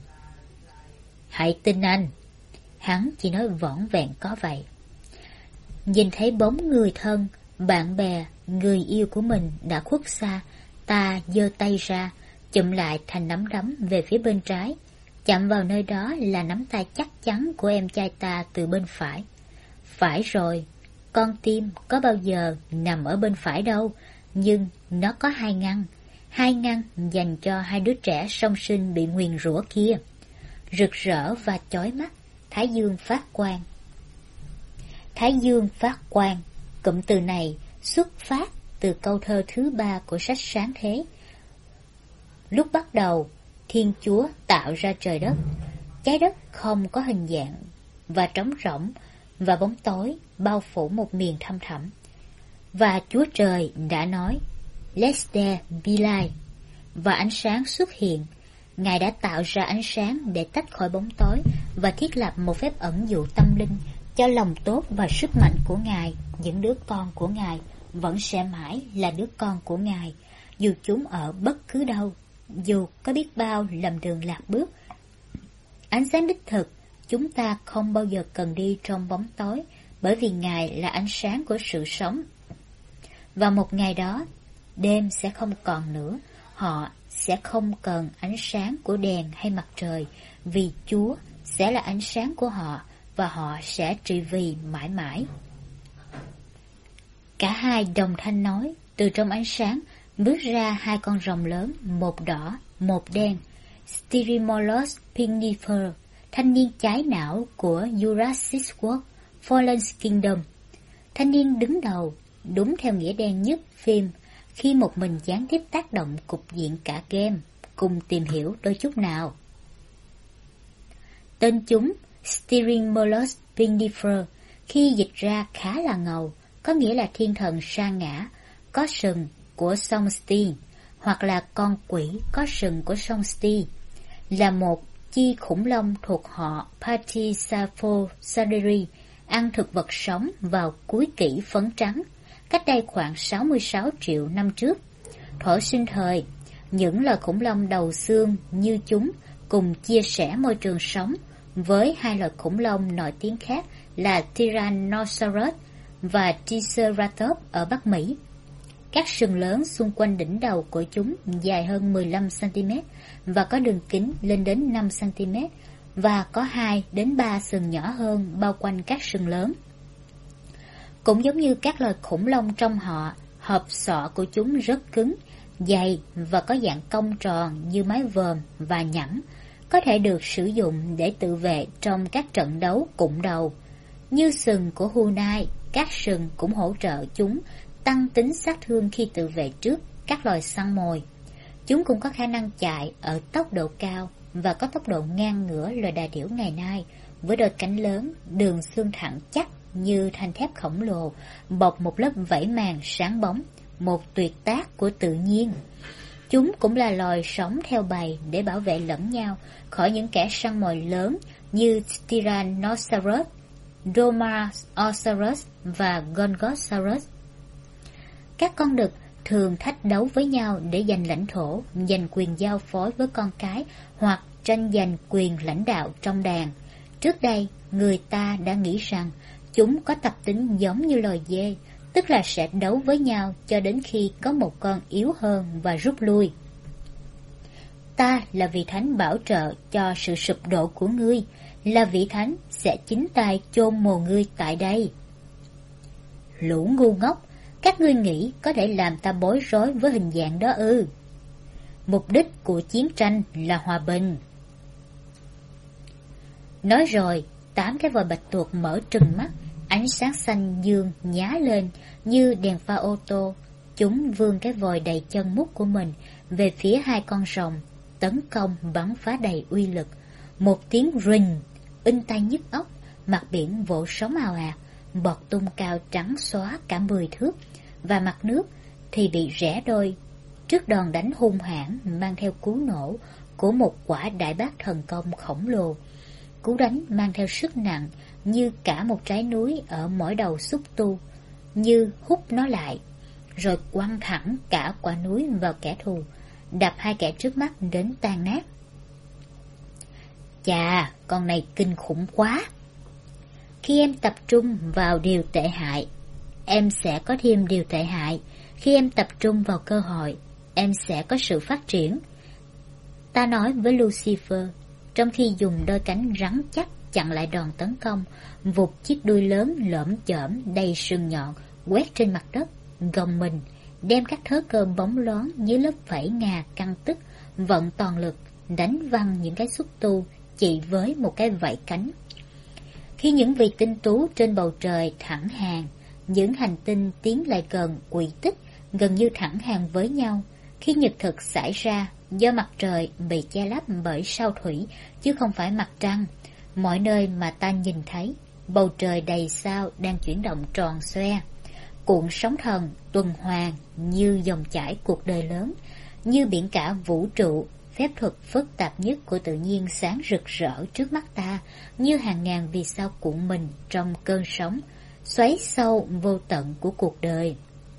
Hãy tin anh, hắn chỉ nói vỏn vẹn có vậy. Nhìn thấy bóng người thân, bạn bè, người yêu của mình đã khuất xa, ta giơ tay ra, chụm lại thành nắm đấm về phía bên trái. Chạm vào nơi đó là nắm tay chắc chắn của em trai ta từ bên phải. Phải rồi, con tim có bao giờ nằm ở bên phải đâu, nhưng nó có hai ngăn dành cho hai đứa trẻ song sinh bị nguyền rủa kia. Rực rỡ và chói mắt, thái dương phát quang. Thái dương phát quang, cụm từ này xuất phát từ câu thơ thứ 3 của sách Sáng Thế. Lúc bắt đầu, Thiên Chúa tạo ra trời đất. Trái đất không có hình dạng và trống rỗng, và bóng tối bao phủ một miền thăm thẳm. Và Chúa Trời đã nói, Let there be light, và ánh sáng xuất hiện. Ngài đã tạo ra ánh sáng để tách khỏi bóng tối và thiết lập một phép ẩn dụ tâm linh cho lòng tốt và sức mạnh của Ngài. Những đứa con của Ngài vẫn sẽ mãi là đứa con của Ngài, dù chúng ở bất cứ đâu, dù có biết bao lầm đường lạc bước. Ánh sáng đích thực, chúng ta không bao giờ cần đi trong bóng tối, bởi vì Ngài là ánh sáng của sự sống. Và một ngày đó, đêm sẽ không còn nữa, họ sẽ không cần ánh sáng của đèn hay mặt trời, vì Chúa sẽ là ánh sáng của họ, và họ sẽ trị vì mãi mãi. Cả hai đồng thanh nói, từ trong ánh sáng bước ra hai con rồng lớn, một đỏ, một đen. Styrimolos Pinnifer, thanh niên trái não của Jurassic World Fallen Kingdom. Thanh niên đứng đầu, đúng theo nghĩa đen nhất phim, khi một mình gián tiếp tác động cục diện cả game. Cùng tìm hiểu đôi chút nào. Tên chúng Styrimolos Pinnifer khi dịch ra khá là ngầu, có nghĩa là thiên thần sa ngã có sừng của sông Styx, hoặc là con quỷ có sừng của sông Styx, là một chi khủng long thuộc họ Pachycephalosauridae, ăn thực vật sống vào cuối kỷ phấn trắng, cách đây khoảng 66 triệu năm trước. Thuở sinh thời, Những loài khủng long đầu xương như chúng cùng chia sẻ môi trường sống với hai loài khủng long nổi tiếng khác là Tyrannosaurus và Triceratops ở Bắc Mỹ. Các sừng lớn xung quanh đỉnh đầu của chúng dài hơn 15 cm và có đường kính lên đến 5 cm và có 2 đến 3 sừng nhỏ hơn bao quanh các sừng lớn. Cũng giống như các loài khủng long trong họ, hộp sọ của chúng rất cứng, dày và có dạng cong tròn như mái vòm và nhẵn, có thể được sử dụng để tự vệ trong các trận đấu cụm đầu. Như sừng của hươu nai, các sừng cũng hỗ trợ chúng tăng tính sát thương khi tự vệ trước các loài săn mồi. Chúng cũng có khả năng chạy ở tốc độ cao và có tốc độ ngang ngửa loài đà điểu ngày nay, với đôi cánh lớn, đường xương thẳng chắc như thanh thép khổng lồ, bọc một lớp vảy màng sáng bóng, một tuyệt tác của tự nhiên. Chúng cũng là loài sống theo bầy để bảo vệ lẫn nhau khỏi những kẻ săn mồi lớn như Tyrannosaurus, Dromaeosaurus và Gongosaurus. Các con đực thường thách đấu với nhau để giành lãnh thổ, giành quyền giao phối với con cái hoặc tranh giành quyền lãnh đạo trong đàn. Trước đây, người ta đã nghĩ rằng chúng có tập tính giống như loài dê, tức là sẽ đấu với nhau cho đến khi có một con yếu hơn và rút lui. Ta là vị thánh bảo trợ cho sự sụp đổ của ngươi, là vị thánh sẽ chính tay chôn mồ ngươi tại đây. Lũ ngu ngốc, các ngươi nghĩ có thể làm ta bối rối với hình dạng đó ư? Mục đích của chiến tranh là hòa bình. Nói rồi, 8 cái vòi bạch tuộc mở trừng mắt, ánh sáng xanh dương nhá lên như đèn pha ô tô. Chúng vươn cái vòi đầy chân mút của mình về phía hai con rồng, tấn công bắn phá đầy uy lực. Một tiếng rình, in tai nhức óc, mặt biển vỗ sóng ào ạt, bọt tung cao trắng xóa cả 10 thước, và mặt nước thì bị rẽ đôi trước đòn đánh hung hãn mang theo cú nổ của một quả đại bác thần công khổng lồ. Cú đánh mang theo sức nặng như cả một trái núi ở mỗi đầu xúc tu, như hút nó lại, rồi quăng thẳng cả quả núi vào kẻ thù, đập hai kẻ trước mắt đến tan nát. Chà, con này kinh khủng quá! Khi em tập trung vào điều tệ hại, em sẽ có thêm điều tệ hại. Khi em tập trung vào cơ hội, em sẽ có sự phát triển. Ta nói với Lucifer, trong khi dùng đôi cánh rắn chắc chặn lại đòn tấn công, vụt chiếc đuôi lớn lởm chởm đầy sừng nhọn quét trên mặt đất, gồng mình, đem các thớ cơ bóng loáng như lớp vảy ngà căng tức, vận toàn lực đánh văng những cái xúc tu chỉ với một cái vảy cánh. Khi những vì tinh tú trên bầu trời thẳng hàng, những hành tinh tiến lại gần quỹ tích gần như thẳng hàng với nhau. Khi nhật thực xảy ra do mặt trời bị che lấp bởi sao thủy chứ không phải mặt trăng, mọi nơi mà ta nhìn thấy, bầu trời đầy sao đang chuyển động tròn xoe, cuộn sóng thần tuần hoàn như dòng chảy cuộc đời lớn, như biển cả vũ trụ. Phép thuật phức tạp nhất của tự nhiên sáng rực rỡ trước mắt ta, như hàng ngàn vì sao cuộn mình trong cơn sóng, xoáy sâu vô tận của cuộc đời.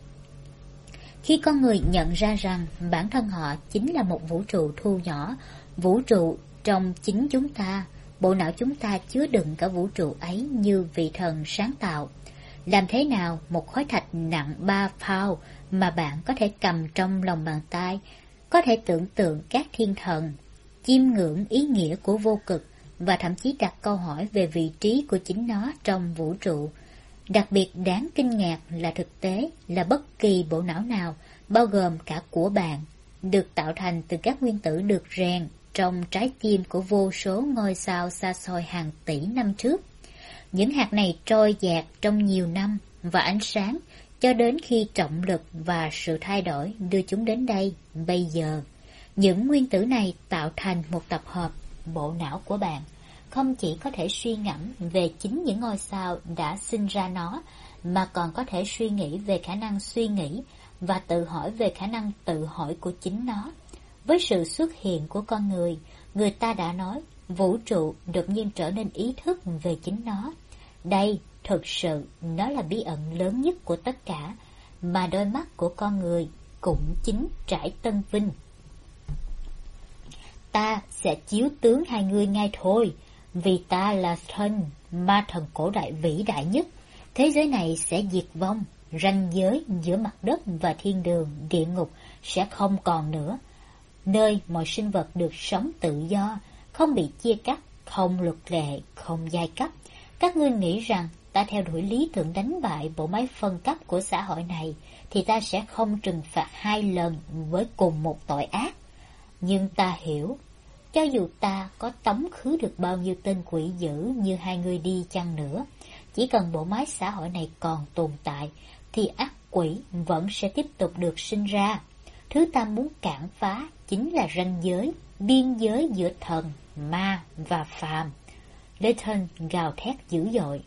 Khi con người nhận ra rằng bản thân họ chính là một vũ trụ thu nhỏ, vũ trụ trong chính chúng ta, bộ não chúng ta chứa đựng cả vũ trụ ấy như vị thần sáng tạo. Làm thế nào một khối thạch nặng 3 pound mà bạn có thể cầm trong lòng bàn tay, có thể tưởng tượng các thiên thần, chiêm ngưỡng ý nghĩa của vô cực và thậm chí đặt câu hỏi về vị trí của chính nó trong vũ trụ. Đặc biệt đáng kinh ngạc là thực tế là bất kỳ bộ não nào, bao gồm cả của bạn, được tạo thành từ các nguyên tử được rèn trong trái tim của vô số ngôi sao xa xôi hàng tỷ năm trước. Những hạt này trôi dạt trong nhiều năm và ánh sáng cho đến khi trọng lực và sự thay đổi đưa chúng đến đây, bây giờ. Những nguyên tử này tạo thành một tập hợp, bộ não của bạn không chỉ có thể suy ngẫm về chính những ngôi sao đã sinh ra nó, mà còn có thể suy nghĩ về khả năng suy nghĩ và tự hỏi về khả năng tự hỏi của chính nó. Với sự xuất hiện của con người, người ta đã nói vũ trụ đột nhiên trở nên ý thức về chính nó. Đây, thực sự, nó là bí ẩn lớn nhất của tất cả, mà đôi mắt của con người cũng chính trải tân vinh. ta sẽ chiếu tướng hai ngươi ngay thôi, vì ta là thân ma thần cổ đại vĩ đại nhất. Thế giới này sẽ diệt vong, ranh giới giữa mặt đất và thiên đường, địa ngục sẽ không còn nữa, nơi mọi sinh vật được sống tự do, không bị chia cắt, không luật lệ, không giai cấp. Các ngươi nghĩ rằng ta theo đuổi lý tưởng đánh bại bộ máy phân cấp của xã hội này, thì ta sẽ không trừng phạt hai lần với cùng một tội ác. Nhưng ta hiểu, cho dù ta có tống khứ được bao nhiêu tên quỷ dữ như hai người đi chăng nữa, chỉ cần bộ máy xã hội này còn tồn tại, thì ác quỷ vẫn sẽ tiếp tục được sinh ra. Thứ ta muốn cản phá chính là ranh giới, biên giới giữa thần, ma và phàm. Leighton gào thét dữ dội.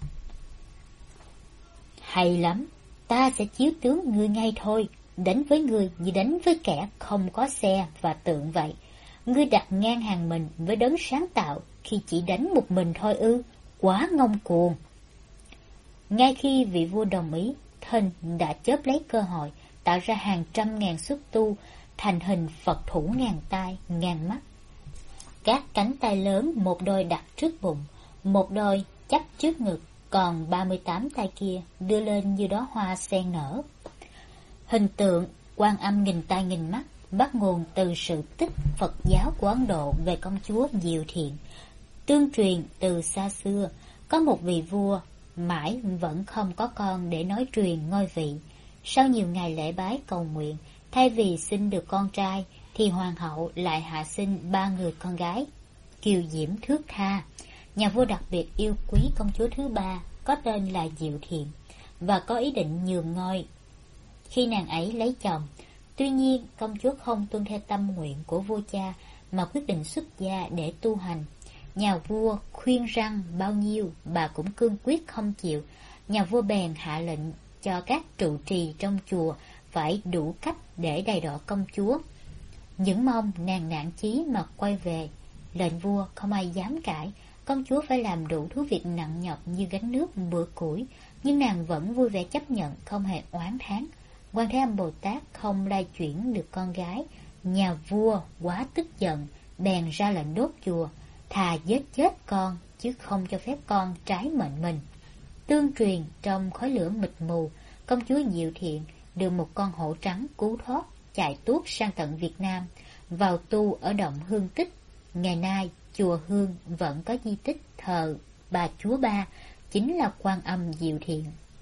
Hay lắm, ta sẽ chiếu tướng ngươi ngay thôi, đánh với ngươi như đánh với kẻ không có xe và tượng vậy. Ngươi đặt ngang hàng mình với đấng sáng tạo khi chỉ đánh một mình thôi ư, quá ngông cuồng. Ngay khi vị vua đồng ý, Thân đã chớp lấy cơ hội tạo ra hàng trăm ngàn xúc tu thành hình Phật thủ ngàn tai, ngàn mắt. Các cánh tay lớn một đôi đặt trước bụng, một đôi chắp trước ngực, còn 38 tay kia đưa lên như đóa hoa sen nở. Hình tượng Quan Âm nghìn tai nghìn mắt bắt nguồn từ sự tích Phật giáo của Ấn Độ về công chúa Diệu Thiện. Tương truyền từ xa xưa, có một vị vua mãi vẫn không có con để nối truyền ngôi vị. Sau nhiều ngày lễ bái cầu nguyện, thay vì sinh được con trai, thì hoàng hậu lại hạ sinh 3 người con gái, kiều diễm thước tha. Nhà vua đặc biệt yêu quý công chúa thứ ba, có tên là Diệu Thiện, và có ý định nhường ngôi khi nàng ấy lấy chồng. Tuy nhiên, công chúa không tuân theo tâm nguyện của vua cha, mà quyết định xuất gia để tu hành. Nhà vua khuyên răn bao nhiêu, bà cũng cương quyết không chịu. Nhà vua bèn hạ lệnh cho các trụ trì trong chùa phải đủ cách để đầy đọa công chúa, những mong nàng nản chí mà quay về. Lệnh vua không ai dám cãi, công chúa phải làm đủ thứ việc nặng nhọc như gánh nước bữa củi, nhưng nàng vẫn vui vẻ chấp nhận, không hề oán thán. Quan Thế Âm Bồ Tát không lai chuyển được con gái, nhà vua quá tức giận, bèn ra lệnh đốt chùa, thà giết chết con chứ không cho phép con trái mệnh mình. Tương truyền trong khói lửa mịt mù, công chúa Diệu Thiện được một con hổ trắng cứu thoát, chạy tuốt sang tận Việt Nam, vào tu ở động Hương Tích. Ngày nay chùa Hương vẫn có di tích thờ bà chúa Ba, chính là Quan Âm Diệu Thiện.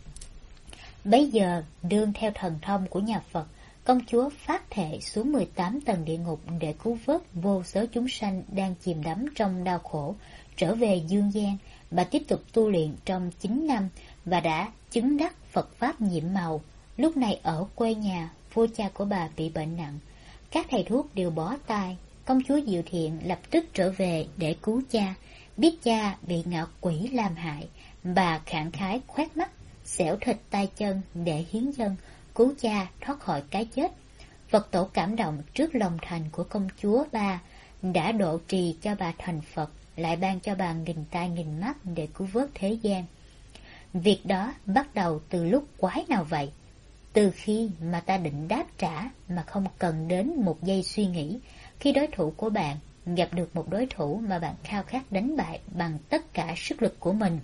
Bấy giờ, đương theo thần thông của nhà Phật, công chúa phát thệ xuống 18 tầng địa ngục để cứu vớt vô số chúng sanh đang chìm đắm trong đau khổ, trở về dương gian. Bà tiếp tục tu luyện trong 9 năm và đã chứng đắc Phật Pháp nhiệm màu. Lúc này ở quê nhà, vua cha của bà bị bệnh nặng. Các thầy thuốc đều bó tay. Công chúa Diệu Thiện lập tức trở về để cứu cha. Biết cha bị ngạo quỷ làm hại, bà khẳng khái khoét mắt, xẻo thịt tay chân để hiến dân, cứu cha thoát khỏi cái chết. Phật tổ cảm động trước lòng thành của công chúa Ba, đã độ trì cho bà thành Phật, lại ban cho bà nghìn tai nghìn mắt để cứu vớt thế gian. Việc đó bắt đầu từ lúc quái nào vậy? Từ khi mà ta định đáp trả mà không cần đến một giây suy nghĩ, khi đối thủ của bạn gặp được một đối thủ mà bạn khao khát đánh bại bằng tất cả sức lực của mình.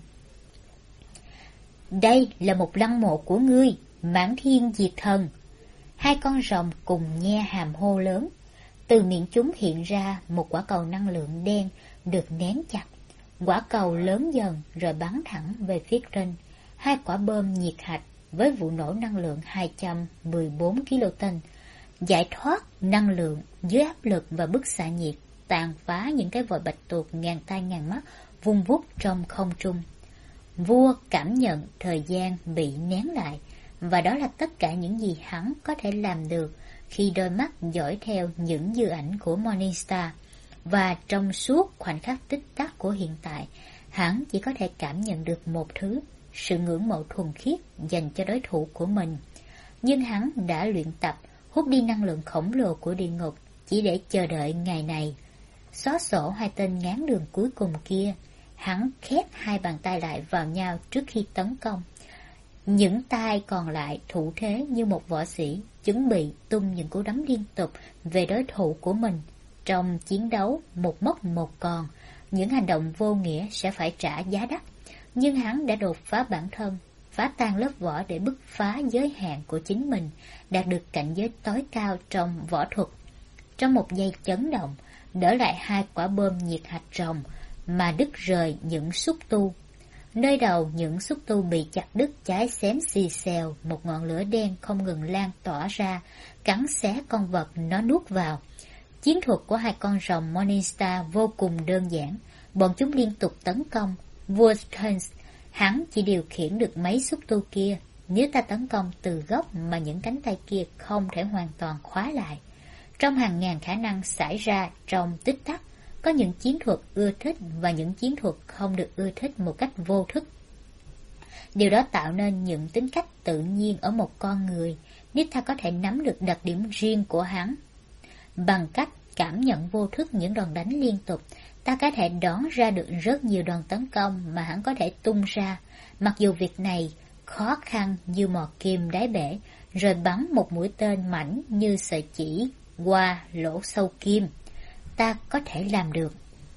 Đây là một lăng mộ của ngươi, Mãn Thiên Diệt Thần. Hai con rồng cùng nhe hàm hô lớn. Từ miệng chúng hiện ra một quả cầu năng lượng đen được nén chặt. Quả cầu lớn dần rồi bắn thẳng về phía trên. Hai quả bom nhiệt hạch với vụ nổ năng lượng 214 kiloton, giải thoát năng lượng dưới áp lực và bức xạ nhiệt, tàn phá những cái vòi bạch tuộc ngàn tai ngàn mắt vung vút trong không trung. Vua cảm nhận thời gian bị nén lại, và đó là tất cả những gì hắn có thể làm được khi đôi mắt dõi theo những dư ảnh của Morningstar. Và trong suốt khoảnh khắc tích tắc của hiện tại, hắn chỉ có thể cảm nhận được một thứ, sự ngưỡng mộ thuần khiết dành cho đối thủ của mình. Nhưng hắn đã luyện tập hút đi năng lượng khổng lồ của địa ngục chỉ để chờ đợi ngày này. Xóa sổ hai tên ngán đường cuối cùng kia, hắn khép hai bàn tay lại vào nhau trước khi tấn công. Những tay còn lại thủ thế như một võ sĩ, chuẩn bị tung những cú đấm liên tục về đối thủ của mình. trong chiến đấu một mất một còn, những hành động vô nghĩa sẽ phải trả giá đắt. Nhưng hắn đã đột phá bản thân, phá tan lớp vỏ để bứt phá giới hạn của chính mình, đạt được cảnh giới tối cao trong võ thuật. Trong một giây chấn động, đỡ lại 2 quả bom nhiệt hạch rồng mà đứt rời những xúc tu. Nơi đầu những xúc tu bị chặt đứt cháy xém xì xèo, một ngọn lửa đen không ngừng lan tỏa ra, cắn xé con vật nó nuốt vào. Chiến thuật của 2 con rồng Morningstar vô cùng đơn giản, bọn chúng liên tục tấn công. Vua Turns, hắn chỉ điều khiển được mấy xúc tu kia, nếu ta tấn công từ gốc mà những cánh tay kia không thể hoàn toàn khóa lại. Trong hàng ngàn khả năng xảy ra trong tích tắc, có những chiến thuật ưa thích và những chiến thuật không được ưa thích một cách vô thức. Điều đó tạo nên những tính cách tự nhiên ở một con người, nếu ta có thể nắm được đặc điểm riêng của hắn. Bằng cách cảm nhận vô thức những đòn đánh liên tục, ta có thể đoán ra được rất nhiều đòn tấn công mà hắn có thể tung ra, mặc dù việc này khó khăn như mò kim đáy bể, rồi bắn một mũi tên mảnh như sợi chỉ qua lỗ sâu kim. Ta có thể làm được.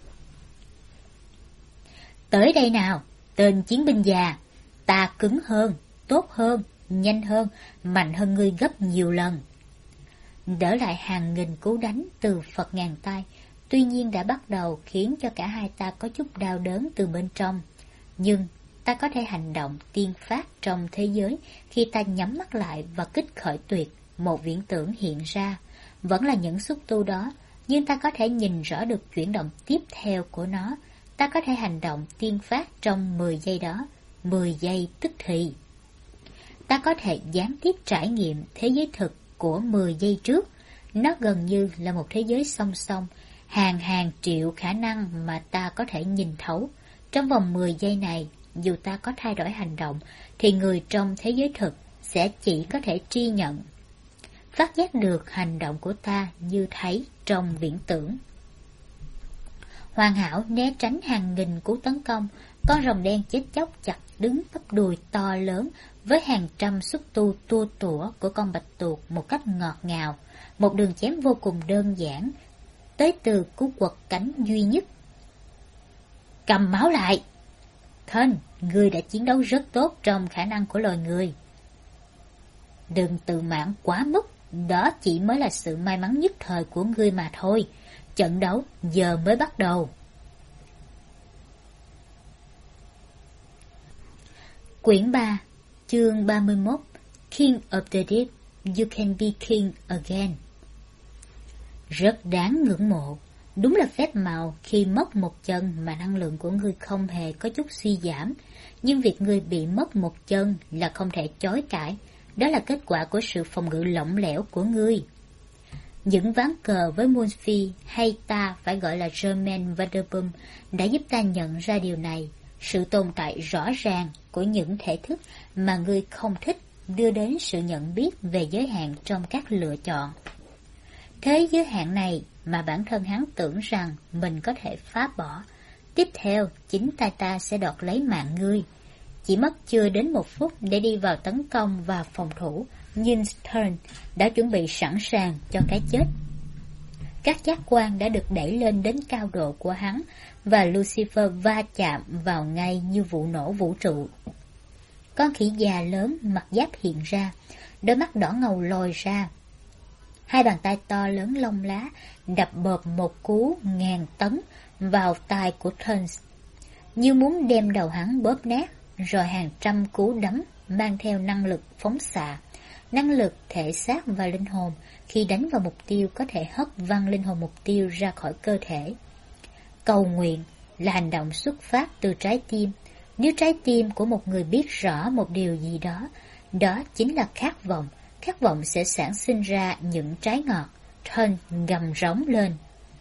Tới đây nào, tên chiến binh già, ta cứng hơn, tốt hơn, nhanh hơn, mạnh hơn ngươi gấp nhiều lần. Đỡ lại hàng nghìn cú đánh từ Phật ngàn tay, tuy nhiên đã bắt đầu khiến cho cả hai ta có chút đau đớn từ bên trong. Nhưng ta có thể hành động tiên phát trong thế giới khi ta nhắm mắt lại và kích khởi tuyệt, một viễn tưởng hiện ra. Vẫn là những xúc tu đó, nhưng ta có thể nhìn rõ được chuyển động tiếp theo của nó. Ta có thể hành động tiên phát trong 10 giây đó, 10 giây tức thì. Ta có thể gián tiếp trải nghiệm thế giới thực của 10 giây trước. Nó gần như là một thế giới song song, hàng triệu khả năng mà ta có thể nhìn thấu. Trong vòng 10 giây này, dù ta có thay đổi hành động, thì người trong thế giới thực sẽ chỉ có thể tri nhận, phát giác được hành động của ta như thấy trong viễn tưởng. Hoàn hảo né tránh hàng nghìn cú tấn công, con rồng đen chết chóc chặt đứng bắp đùi to lớn với hàng trăm xúc tu tua tủa của con bạch tuộc một cách ngọt ngào, một đường chém vô cùng đơn giản, tới từ cú quật cánh duy nhất. Cầm máu lại! Thân, ngươi đã chiến đấu rất tốt trong khả năng của loài người. Đừng tự mãn quá mức, đó chỉ mới là sự may mắn nhất thời của ngươi mà thôi. Trận đấu giờ mới bắt đầu. Quyển 3, chương 31, King of the Deep, You Can Be King Again. Rất đáng ngưỡng mộ. Đúng là phép màu khi mất một chân mà năng lượng của ngươi không hề có chút suy giảm. Nhưng việc ngươi bị mất một chân là không thể chối cãi. Đó là kết quả của sự phòng ngự lỏng lẻo của ngươi. Những ván cờ với Moonphy, hay ta phải gọi là Germain Vanderpump, đã giúp ta nhận ra điều này. Sự tồn tại rõ ràng của những thể thức mà ngươi không thích đưa đến sự nhận biết về giới hạn trong các lựa chọn. Thế giới hạn này mà bản thân hắn tưởng rằng mình có thể phá bỏ. Tiếp theo, chính tay ta sẽ đoạt lấy mạng ngươi. Chỉ mất chưa đến 1 phút để đi vào tấn công và phòng thủ, nhưng Stern đã chuẩn bị sẵn sàng cho cái chết. Các giác quan đã được đẩy lên đến cao độ của hắn, và Lucifer va chạm vào ngay như vụ nổ vũ trụ. Con khỉ già lớn mặt giáp hiện ra, đôi mắt đỏ ngầu lồi ra. 2 bàn tay to lớn lông lá đập bợp một cú 1000 tấn vào tai của Turns, như muốn đem đầu hắn bóp nát, rồi hàng trăm cú đấm mang theo năng lực phóng xạ, năng lực thể xác và linh hồn. Khi đánh vào mục tiêu có thể hất văng linh hồn mục tiêu ra khỏi cơ thể. Cầu nguyện là hành động xuất phát từ trái tim. Nếu trái tim của một người biết rõ một điều gì đó, đó chính là khát vọng. Khát vọng sẽ sản sinh ra những trái ngọt. Thân gầm rống lên.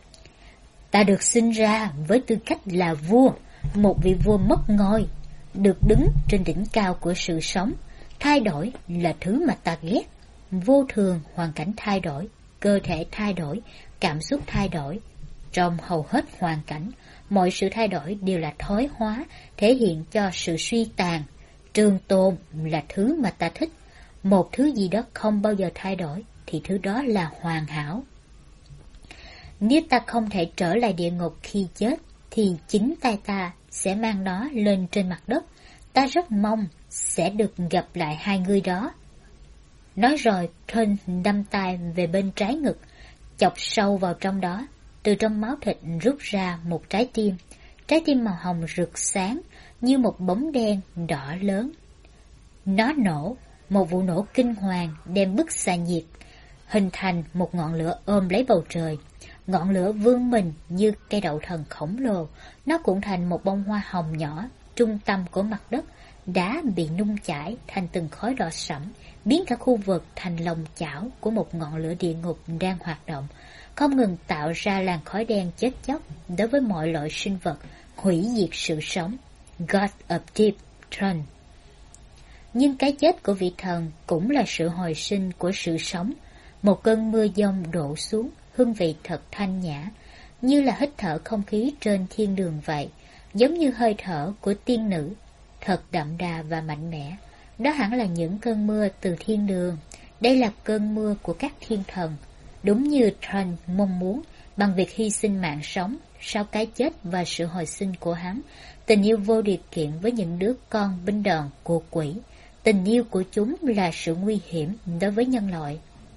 Ta được sinh ra với tư cách là vua, một vị vua mất ngôi, được đứng trên đỉnh cao của sự sống. Thay đổi là thứ mà ta ghét. Vô thường, hoàn cảnh thay đổi, cơ thể thay đổi, cảm xúc thay đổi. Trong hầu hết hoàn cảnh, mọi sự thay đổi đều là thoái hóa, thể hiện cho sự suy tàn. Trường tồn là thứ mà ta thích. Một thứ gì đó không bao giờ thay đổi, thì thứ đó là hoàn hảo. Nếu ta không thể trở lại địa ngục khi chết, thì chính tay ta sẽ mang nó lên trên mặt đất. Ta rất mong sẽ được gặp lại hai người đó. Nói rồi, Trân đâm tay về bên trái ngực, chọc sâu vào trong đó. Từ trong máu thịt rút ra một trái tim. Trái tim màu hồng rực sáng như một bóng đen đỏ lớn. Nó nổ, một vụ nổ kinh hoàng đem bức xạ nhiệt, hình thành một ngọn lửa ôm lấy bầu trời. Ngọn lửa vươn mình như cây đậu thần khổng lồ. Nó cũng thành một bông hoa hồng nhỏ, trung tâm của mặt đất, đã bị nung chảy thành từng khói đỏ sẫm, biến cả khu vực thành lòng chảo của một ngọn lửa địa ngục đang hoạt động, không ngừng tạo ra làn khói đen chết chóc đối với mọi loại sinh vật, hủy diệt sự sống. God of Deep Throne. Nhưng cái chết của vị thần cũng là sự hồi sinh của sự sống. Một cơn mưa giông đổ xuống, hương vị thật thanh nhã, như là hít thở không khí trên thiên đường vậy, giống như hơi thở của tiên nữ, thật đậm đà và mạnh mẽ. Đó hẳn là những cơn mưa từ thiên đường. Đây là cơn mưa của các thiên thần, đúng như Trần mong muốn, bằng việc hy sinh mạng sống sau cái chết và sự hồi sinh của hắn. Tình yêu vô điều kiện với những đứa con binh đòn của quỷ. Tình yêu của chúng là sự nguy hiểm đối với nhân loại.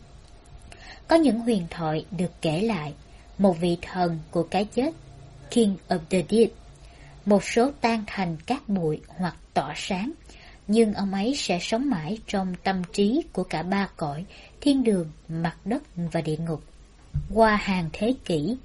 Có những huyền thoại được kể lại, một vị thần của cái chết, King of the Dead, một số tan thành cát bụi hoặc tỏa sáng, nhưng ông ấy sẽ sống mãi trong tâm trí của cả ba cõi, thiên đường, mặt đất và địa ngục. Qua hàng thế kỷ,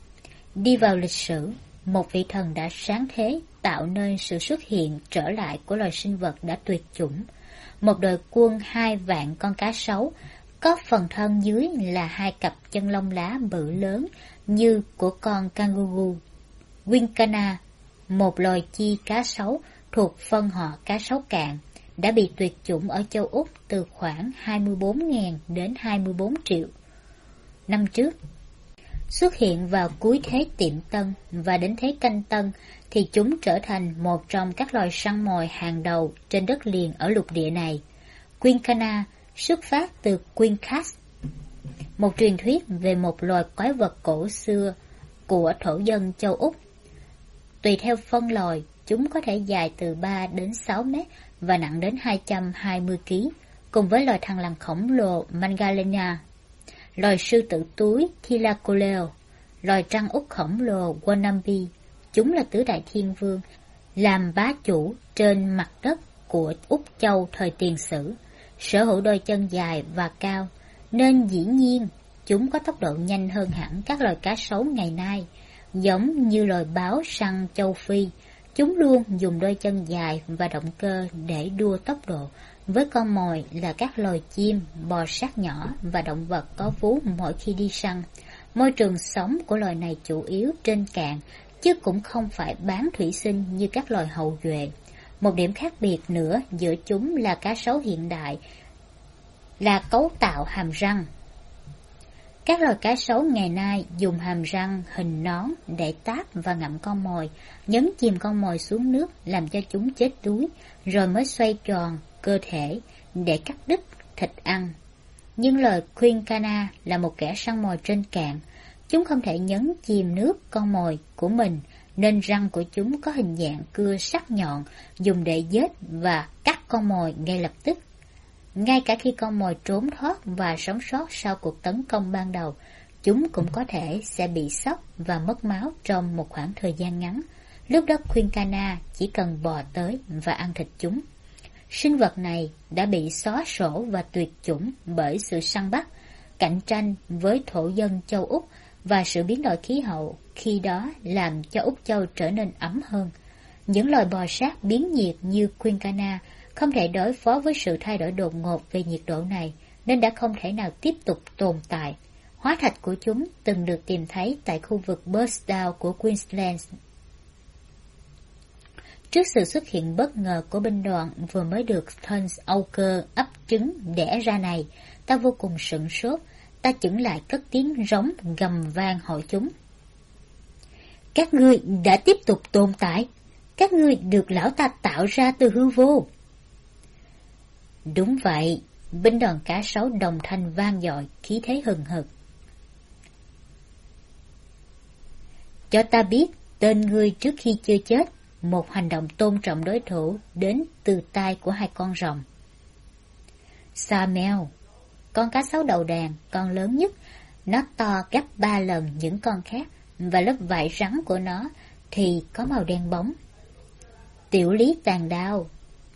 đi vào lịch sử, một vị thần đã sáng thế tạo nên sự xuất hiện trở lại của loài sinh vật đã tuyệt chủng. Một đội quân 2 vạn con cá sấu, có phần thân dưới là 2 cặp chân lông lá bự lớn như của con kangaroo. Quinkana, một loài chi cá sấu thuộc phân họ cá sấu cạn, đã bị tuyệt chủng ở châu Úc từ khoảng 24.000 đến 24 triệu năm trước. Xuất hiện vào cuối thế Tiệm Tân và đến thế Canh Tân thì chúng trở thành một trong các loài săn mồi hàng đầu trên đất liền ở lục địa này. Quinkana xuất phát từ Quincas, một truyền thuyết về một loài quái vật cổ xưa của thổ dân châu Úc. Tùy theo phân loài, chúng có thể dài từ 3 đến 6 mét và nặng đến 220 kg, cùng với loài thằn lằn khổng lồ Mangalena, loài sư tử túi Thylacoleo, loài trăng út khổng lồ Wannabe. Chúng là tứ đại thiên vương, làm bá chủ trên mặt đất của Úc Châu thời tiền sử, sở hữu đôi chân dài và cao, nên dĩ nhiên chúng có tốc độ nhanh hơn hẳn các loài cá sấu ngày nay. Giống như loài báo săn châu Phi, chúng luôn dùng đôi chân dài và động cơ để đua tốc độ với con mồi là các loài chim, bò sát nhỏ và động vật có vú mỗi khi đi săn. Môi trường sống của loài này chủ yếu trên cạn, chứ cũng không phải bán thủy sinh như các loài hậu duệ. Một điểm khác biệt nữa giữa chúng là cá sấu hiện đại là cấu tạo hàm răng. Các loài cá sấu ngày nay dùng hàm răng hình nón để táp và ngậm con mồi, nhấn chìm con mồi xuống nước làm cho chúng chết đuối, rồi mới xoay tròn cơ thể để cắt đứt thịt ăn. Nhưng loài Quinkana là một kẻ săn mồi trên cạn. Chúng không thể nhấn chìm nước con mồi của mình, nên răng của chúng có hình dạng cưa sắc nhọn, dùng để giết và cắt con mồi ngay lập tức. Ngay cả khi con mồi trốn thoát và sống sót sau cuộc tấn công ban đầu, chúng cũng có thể sẽ bị sốc và mất máu trong một khoảng thời gian ngắn. Lúc đó Quinkana chỉ cần bò tới và ăn thịt chúng. Sinh vật này đã bị xóa sổ và tuyệt chủng bởi sự săn bắt, cạnh tranh với thổ dân châu Úc và sự biến đổi khí hậu khi đó làm cho Úc Châu trở nên ấm hơn. Những loài bò sát biến nhiệt như Quinkana không thể đối phó với sự thay đổi đột ngột về nhiệt độ này, nên đã không thể nào tiếp tục tồn tại. Hóa thạch của chúng từng được tìm thấy tại khu vực Birdsdale của Queensland. Trước sự xuất hiện bất ngờ của binh đoàn vừa mới được Thorns Auker ấp trứng đẻ ra này, ta vô cùng sửng sốt. Ta chững lại cất tiếng rống gầm vang hỏi chúng: "Các ngươi đã tiếp tục tồn tại. Các ngươi được lão ta tạo ra từ hư vô." "Đúng vậy," binh đoàn cá sấu đồng thanh vang dội, khí thế hừng hực. Cho ta biết tên ngươi trước khi chưa chết, một hành động tôn trọng đối thủ đến từ tay của hai con rồng. Samuel, con cá sấu đầu đàn, con lớn nhất, nó to gấp 3 lần những con khác, và lớp vảy rắn của nó thì có màu đen bóng. Tiểu lý tàn đao,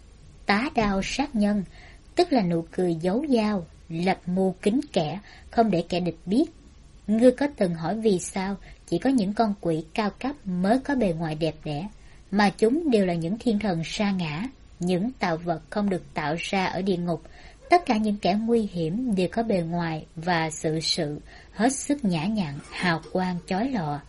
tá đao sát nhân, tức là nụ cười giấu dao, lập mưu kín kẽ, không để kẻ địch biết. Ngươi có từng hỏi vì sao chỉ có những con quỷ cao cấp mới có bề ngoài đẹp đẽ, mà chúng đều là những thiên thần sa ngã, những tạo vật không được tạo ra ở địa ngục. Tất cả những kẻ nguy hiểm đều có bề ngoài và sự hết sức nhã nhặn, hào quang chói lọi.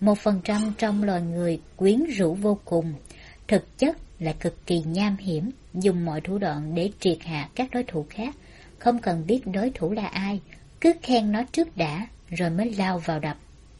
1% trong loài người quyến rũ vô cùng, thực chất là cực kỳ nham hiểm, dùng mọi thủ đoạn để triệt hạ các đối thủ khác. Không cần biết đối thủ là ai, cứ khen nó trước đã, rồi mới lao vào đập.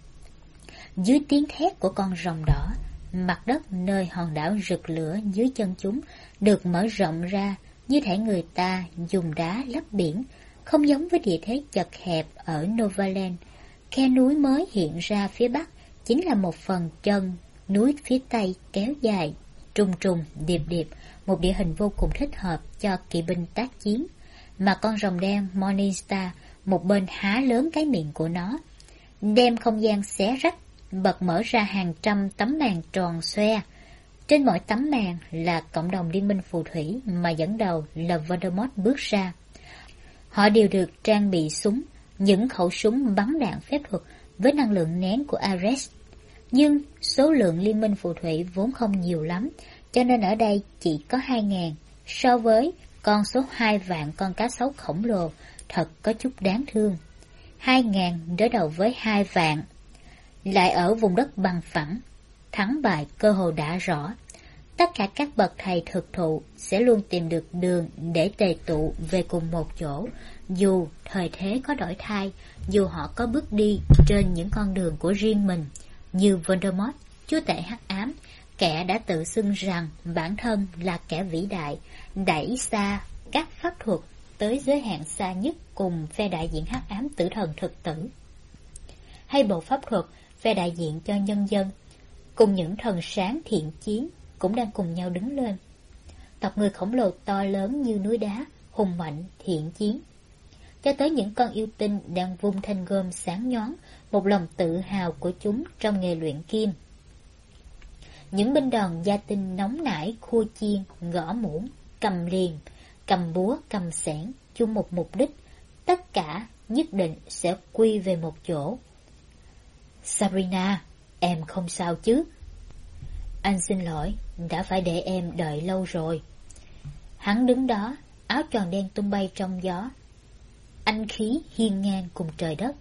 Dưới tiếng thét của con rồng đỏ, mặt đất nơi hòn đảo rực lửa dưới chân chúng được mở rộng ra, như thể người ta dùng đá lấp biển, không giống với địa thế chật hẹp ở Novaland. Khe núi mới hiện ra phía bắc chính là một phần chân núi phía tây kéo dài, trùng trùng, điệp điệp, một địa hình vô cùng thích hợp cho kỵ binh tác chiến. Mà con rồng đen Morningstar một bên há lớn cái miệng của nó, đem không gian xé rách, bật mở ra hàng trăm tấm màn tròn xoe. Trên mỗi tấm màn là cộng đồng liên minh phù thủy mà dẫn đầu là Voldemort bước ra. Họ đều được trang bị súng, những khẩu súng bắn đạn phép thuật với năng lượng nén của Ares. Nhưng số lượng liên minh phù thủy vốn không nhiều lắm, cho nên ở đây chỉ có 2.000, so với con số 2 vạn con cá sấu khổng lồ, thật có chút đáng thương. 2.000 đối đầu với 2 vạn, lại ở vùng đất bằng phẳng, thắng bại cơ hồ đã rõ. Tất cả các bậc thầy thực thụ sẽ luôn tìm được đường để tề tụ về cùng một chỗ, dù thời thế có đổi thay, dù họ có bước đi trên những con đường của riêng mình. Như Voldemort, chúa tể hắc ám, kẻ đã tự xưng rằng bản thân là kẻ vĩ đại, đẩy xa các pháp thuật tới giới hạn xa nhất cùng phe đại diện hắc ám tử thần thực tử. Hay bộ pháp thuật phe đại diện cho nhân dân, cùng những thần sáng thiện chiến cũng đang cùng nhau đứng lên. Tộc người khổng lồ to lớn như núi đá, hùng mạnh, thiện chiến. Cho tới những con yêu tinh đang vung thanh gươm sáng nhoáng, một lòng tự hào của chúng trong nghề luyện kim. Những binh đoàn gia tinh nóng nảy, khua chiên, gõ muỗng, cầm liềm, cầm búa, cầm xẻng, chung một mục đích, tất cả nhất định sẽ quy về một chỗ. Sabrina, em không sao chứ? Anh xin lỗi, đã phải để em đợi lâu rồi. Hắn đứng đó, áo tròn đen tung bay trong gió, anh khí hiên ngang cùng trời đất.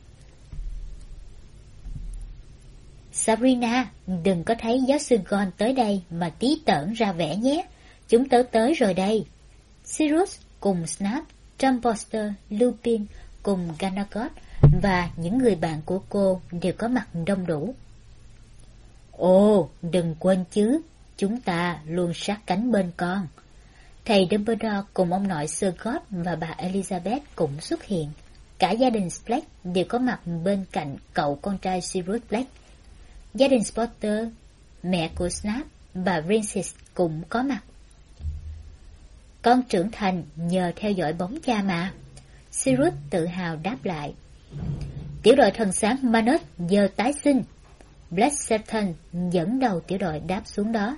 Sabrina, đừng có thấy giáo sư Gon tới đây mà tí tởn ra vẻ nhé. Chúng tớ tới rồi đây. Sirius cùng Snape, Trumposter, Lupin cùng Ganagot và những người bạn của cô đều có mặt đông đủ. Ồ, đừng quên chứ, chúng ta luôn sát cánh bên con. Thầy Dumbledore cùng ông nội Sir Godric và bà Elizabeth cũng xuất hiện. Cả gia đình Black đều có mặt bên cạnh cậu con trai Sirius Black. Gia đình Potter, mẹ của Snape, bà Francis cũng có mặt. Con trưởng thành nhờ theo dõi bóng cha mà. Sirius tự hào đáp lại. Tiểu đội thần sáng Manus giờ tái sinh. Black Satan dẫn đầu tiểu đội đáp xuống đó.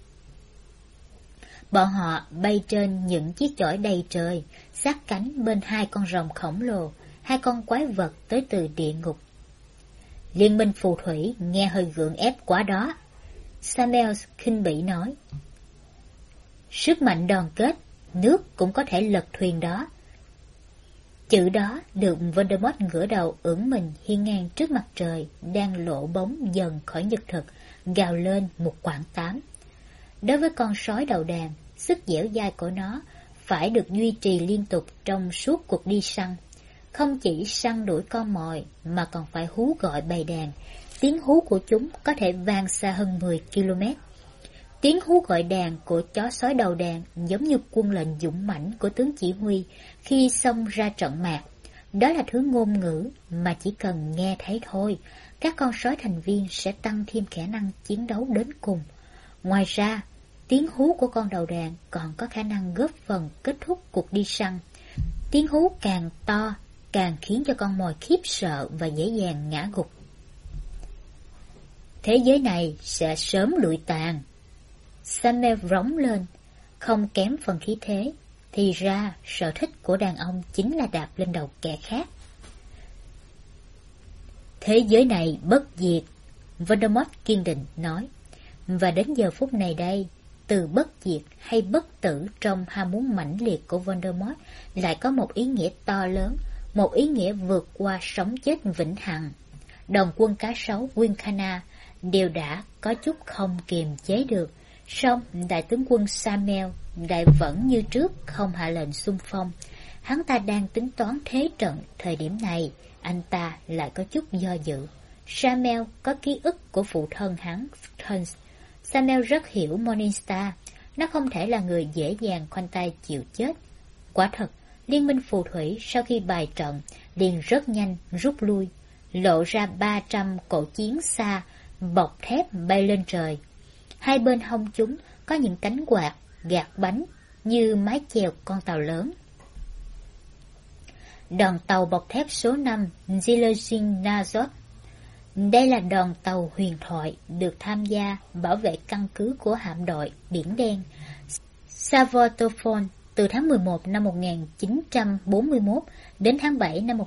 Bọn họ bay trên những chiếc chổi đầy trời, sát cánh bên hai con rồng khổng lồ, hai con quái vật tới từ địa ngục. Liên minh phù thủy nghe hơi gượng ép quá đó. Samuel khinh bỉ nói. Sức mạnh đoàn kết, nước cũng có thể lật thuyền đó. Chữ đó được Voldemort ngửa đầu ưỡn mình hiên ngang trước mặt trời, đang lộ bóng dần khỏi nhật thực, gào lên một quãng 8. Đối với con sói đầu đàn, sức dẻo dai của nó phải được duy trì liên tục trong suốt cuộc đi săn. Không chỉ săn đuổi con mồi mà còn phải hú gọi bầy đàn. Tiếng hú của chúng có thể vang xa hơn 10 km. Tiếng hú gọi đàn của chó sói đầu đàn giống như quân lệnh dũng mãnh của tướng chỉ huy khi xông ra trận mạc. Đó là thứ ngôn ngữ mà chỉ cần nghe thấy thôi, các con sói thành viên sẽ tăng thêm khả năng chiến đấu đến cùng. Ngoài ra, tiếng hú của con đầu đàn còn có khả năng góp phần kết thúc cuộc đi săn. Tiếng hú càng to, càng khiến cho con mồi khiếp sợ và dễ dàng ngã gục. Thế giới này sẽ sớm lụi tàn. Samuel rống lên, không kém phần khí thế. Thì ra, sở thích của đàn ông chính là đạp lên đầu kẻ khác. Thế giới này bất diệt, Voldemort kiên định nói. Và đến giờ phút này đây, từ bất diệt hay bất tử trong ham muốn mãnh liệt của Voldemort lại có một ý nghĩa to lớn, một ý nghĩa vượt qua sống chết vĩnh hằng. Đoàn quân cá sấu Gymkhana đều đã có chút không kiềm chế được, song đại tướng quân Samuel lại vẫn như trước không hạ lệnh xung phong. Hắn ta đang tính toán thế trận, thời điểm này anh ta lại có chút do dự. Samuel có ký ức của phụ thân hắn, Tuns. Samuel rất hiểu Morningstar, nó không thể là người dễ dàng khoanh tay chịu chết. Quả thật, liên minh phù thủy sau khi bài trận liền rất nhanh rút lui, lộ ra 300 cỗ chiến xa bọc thép bay lên trời. Hai bên hông chúng có những cánh quạt gạt bánh như mái chèo con tàu lớn. Đoàn tàu bọc thép số 5 Zilozin Nazot. Đây là đoàn tàu huyền thoại được tham gia bảo vệ căn cứ của hạm đội Biển Đen Sevastopol từ tháng 11 năm 1941 đến tháng 7 năm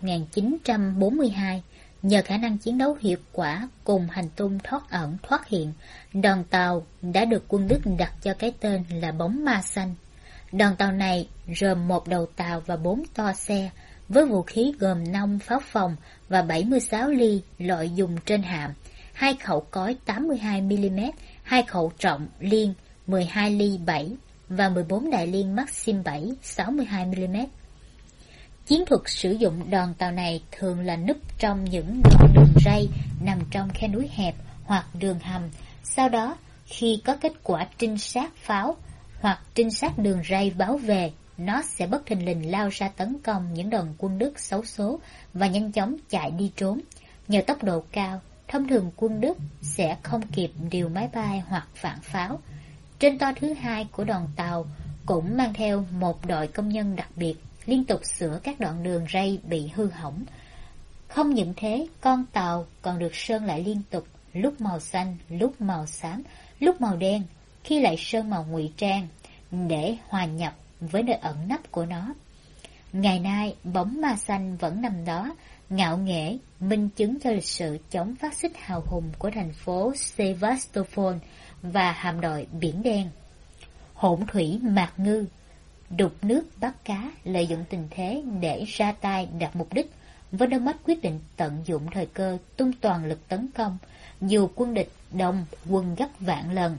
1942. Nhờ khả năng chiến đấu hiệu quả cùng hành tung thoát ẩn thoát hiện, đoàn tàu đã được quân Đức đặt cho cái tên là bóng ma xanh. Đoàn tàu này gồm một đầu tàu và 4 toa xe, với vũ khí gồm 5 pháo phòng và 76 ly loại dùng trên hạm, 2 khẩu cối 82mm, 2 khẩu trọng liên 12 ly 7 và 14 đại liên Maxim 7 62mm. Chiến thuật sử dụng đoàn tàu này thường là núp trong những đoạn đường ray nằm trong khe núi hẹp hoặc đường hầm. Sau đó, khi có kết quả trinh sát pháo hoặc trinh sát đường ray báo về, nó sẽ bất thình lình lao ra tấn công những đoàn quân Đức xấu số và nhanh chóng chạy đi trốn. Nhờ tốc độ cao, thông thường quân Đức sẽ không kịp điều máy bay hoặc phản pháo. Trên toa thứ hai của đoàn tàu cũng mang theo một đội công nhân đặc biệt, liên tục sửa các đoạn đường ray bị hư hỏng. Không những thế, con tàu còn được sơn lại liên tục, lúc màu xanh, lúc màu xám, lúc màu đen, khi lại sơn màu ngụy trang, để hòa nhập với nơi ẩn nấp của nó. Ngày nay, bóng ma xanh vẫn nằm đó, ngạo nghễ, minh chứng cho lịch sử chống phát xít hào hùng của thành phố Sevastopol và hạm đội Biển Đen. Hỗn thủy mạc ngư, đục nước bắt cá, lợi dụng tình thế để ra tay đạt mục đích. Voldemort quyết định tận dụng thời cơ, tung toàn lực tấn công, dù quân địch đông quân gấp vạn lần.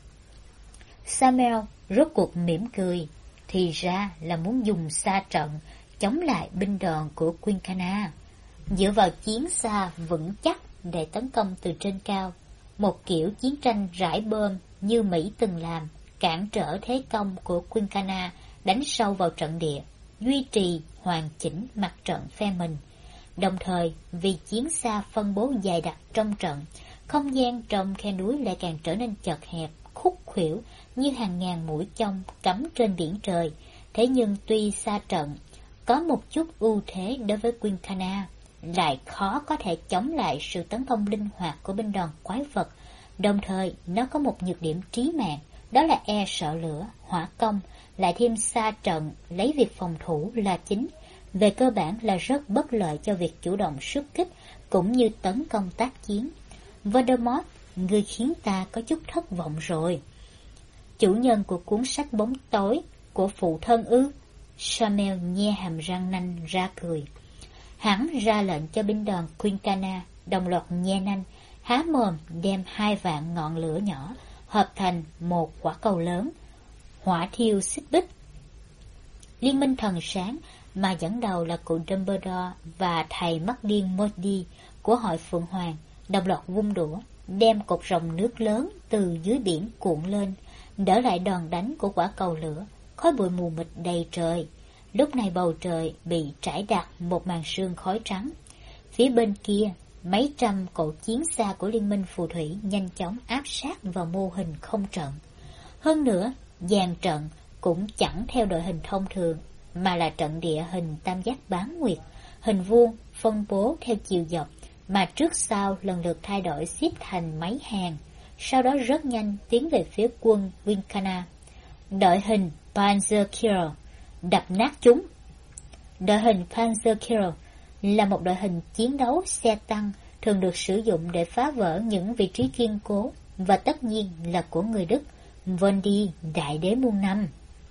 Samuel rốt cuộc mỉm cười, thì ra là muốn dùng xa trận chống lại binh đoàn của Gymkhana, dựa vào chiến xa vững chắc để tấn công từ trên cao, một kiểu chiến tranh rải bom như Mỹ từng làm, cản trở thế công của Gymkhana đánh sâu vào trận địa, duy trì hoàn chỉnh mặt trận phe mình. Đồng thời, vì chiến xa phân bố dày đặc trong trận, không gian trong khe núi lại càng trở nên chật hẹp, khúc khuỷu như hàng ngàn mũi chông cắm trên biển trời. Thế nhưng tuy xa trận, có một chút ưu thế đối với Gymkhana, lại khó có thể chống lại sự tấn công linh hoạt của binh đoàn quái vật. Đồng thời, nó có một nhược điểm trí mạng, đó là e sợ lửa, hỏa công, lại thêm xa trận, lấy việc phòng thủ là chính. Về cơ bản là rất bất lợi cho việc chủ động xuất kích, cũng như tấn công tác chiến. Voldemort, ngươi khiến ta có chút thất vọng rồi. Chủ nhân của cuốn sách bóng tối của phụ thân ư? Samuel nhe hàm răng nanh ra cười. Hắn ra lệnh cho binh đoàn Gymkhana đồng loạt nhe nanh, há mồm đem 2 vạn ngọn lửa nhỏ hợp thành một quả cầu lớn, hỏa thiêu xích bích. Liên minh thần sáng mà dẫn đầu là cụ Dumbledore và thầy mắt điên Moody của hội Phượng Hoàng đồng loạt vung đũa, đem cột rồng nước lớn từ dưới biển cuộn lên, đỡ lại đòn đánh của quả cầu lửa. Khói bụi mù mịt đầy trời. Lúc này bầu trời bị trải đặt một màn sương khói trắng. Phía bên kia, mấy trăm cỗ chiến xa của Liên minh phù thủy nhanh chóng áp sát vào mô hình không trận. Hơn nữa, dàn trận cũng chẳng theo đội hình thông thường, mà là trận địa hình tam giác bán nguyệt, hình vuông phân bố theo chiều dọc, mà trước sau lần lượt thay đổi xếp thành mấy hàng, sau đó rất nhanh tiến về phía quân Winkana. Đội hình Panzerkeil đập nát chúng. Đội hình Panzerkeil là một đội hình chiến đấu xe tăng thường được sử dụng để phá vỡ những vị trí kiên cố, và tất nhiên là của người Đức, von die đại đế muôn năm.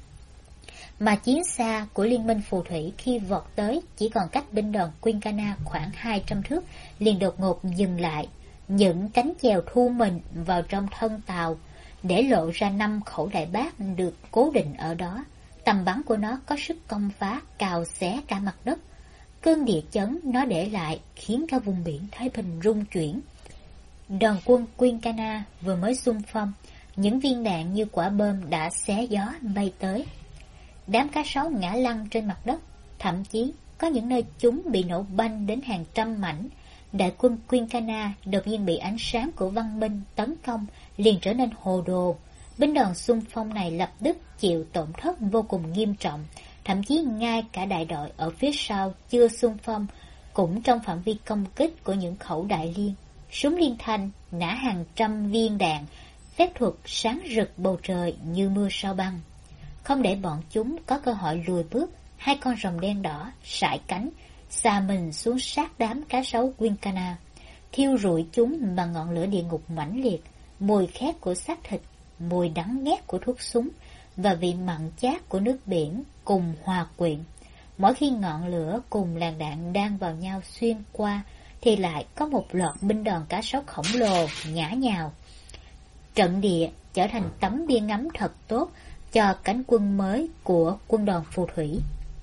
Mà chiến xa của Liên minh phù thủy khi vọt tới chỉ còn cách binh đoàn Quincana khoảng 200 thước, liền đột ngột dừng lại. Những cánh chèo thu mình vào trong thân tàu, để lộ ra 5 khẩu đại bác được cố định ở đó. Tầm bắn của nó có sức công phá cào xé cả mặt đất. Cơn địa chấn nó để lại khiến cả vùng biển Thái Bình rung chuyển. Đoàn quân Quincana vừa mới xung phong, những viên đạn như quả bom đã xé gió bay tới. Đám cá sấu ngã lăn trên mặt đất, thậm chí có những nơi chúng bị nổ banh đến hàng trăm mảnh. Đại quân Quincana đột nhiên bị ánh sáng của văn minh tấn công, liền trở nên hồ đồ. Binh đoàn xung phong này lập tức chịu tổn thất vô cùng nghiêm trọng, thậm chí ngay cả đại đội ở phía sau chưa xung phong cũng trong phạm vi công kích của những khẩu đại liên. Súng liên thanh nã hàng trăm viên đạn, phép thuật sáng rực bầu trời như mưa sao băng. Không để bọn chúng có cơ hội lùi bước, hai con rồng đen đỏ sải cánh xà mình xuống sát đám cá sấu Quincana, thiêu rụi chúng bằng ngọn lửa địa ngục mãnh liệt. Mùi khét của xác thịt, mùi đắng nghét của thuốc súng và vị mặn chát của nước biển cùng hòa quyện. Mỗi khi ngọn lửa cùng làn đạn đang vào nhau xuyên qua, thì lại có một loạt binh đoàn cá sấu khổng lồ ngã nhào. Trận địa trở thành tấm bia ngắm thật tốt cho cánh quân mới của quân đoàn phù thủy.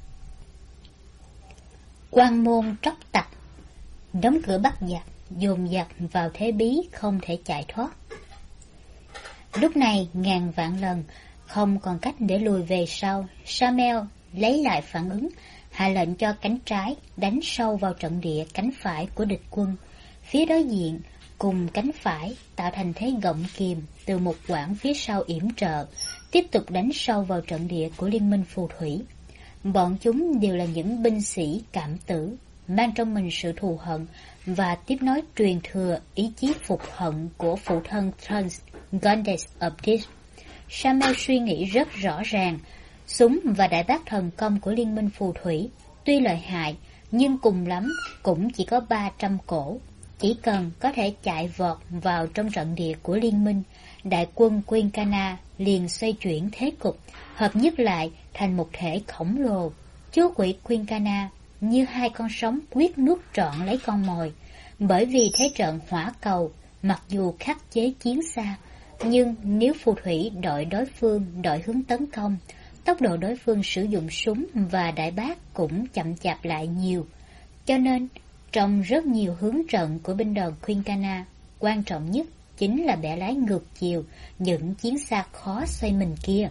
Quan môn tróc tặc, đóng cửa bắt giặc, dồn giặc vào thế bí không thể chạy thoát. Lúc này ngàn vạn lần không còn cách để lùi về sau, Samuel lấy lại phản ứng, hạ lệnh cho cánh trái đánh sâu vào trận địa cánh phải của địch quân. Phía đối diện cùng cánh phải tạo thành thế gọng kìm từ một quãng phía sau yểm trợ, tiếp tục đánh sâu vào trận địa của Liên minh phù thủy. Bọn chúng đều là những binh sĩ cảm tử, mang trong mình sự thù hận và tiếp nối truyền thừa ý chí phục hận của phụ thân Trans Goddess of Death. Samuel suy nghĩ rất rõ ràng, súng và đại bác thần công của Liên minh phù thủy tuy lợi hại, nhưng cùng lắm cũng chỉ có 300 cổ. Chỉ cần có thể chạy vọt vào trong trận địa của Liên minh, đại quân Quincana liền xoay chuyển thế cục, hợp nhất lại thành một thể khổng lồ. Chúa quỷ Quincana như hai con sóng quyết nuốt trọn lấy con mồi. Bởi vì thế trận hỏa cầu mặc dù khắc chế chiến xa, nhưng nếu phù thủy đội đối phương đổi hướng tấn công, tốc độ đối phương sử dụng súng và đại bác cũng chậm chạp lại nhiều. Cho nên, trong rất nhiều hướng trận của binh đoàn Quincana, quan trọng nhất chính là bẻ lái ngược chiều những chiến xa khó xoay mình kia.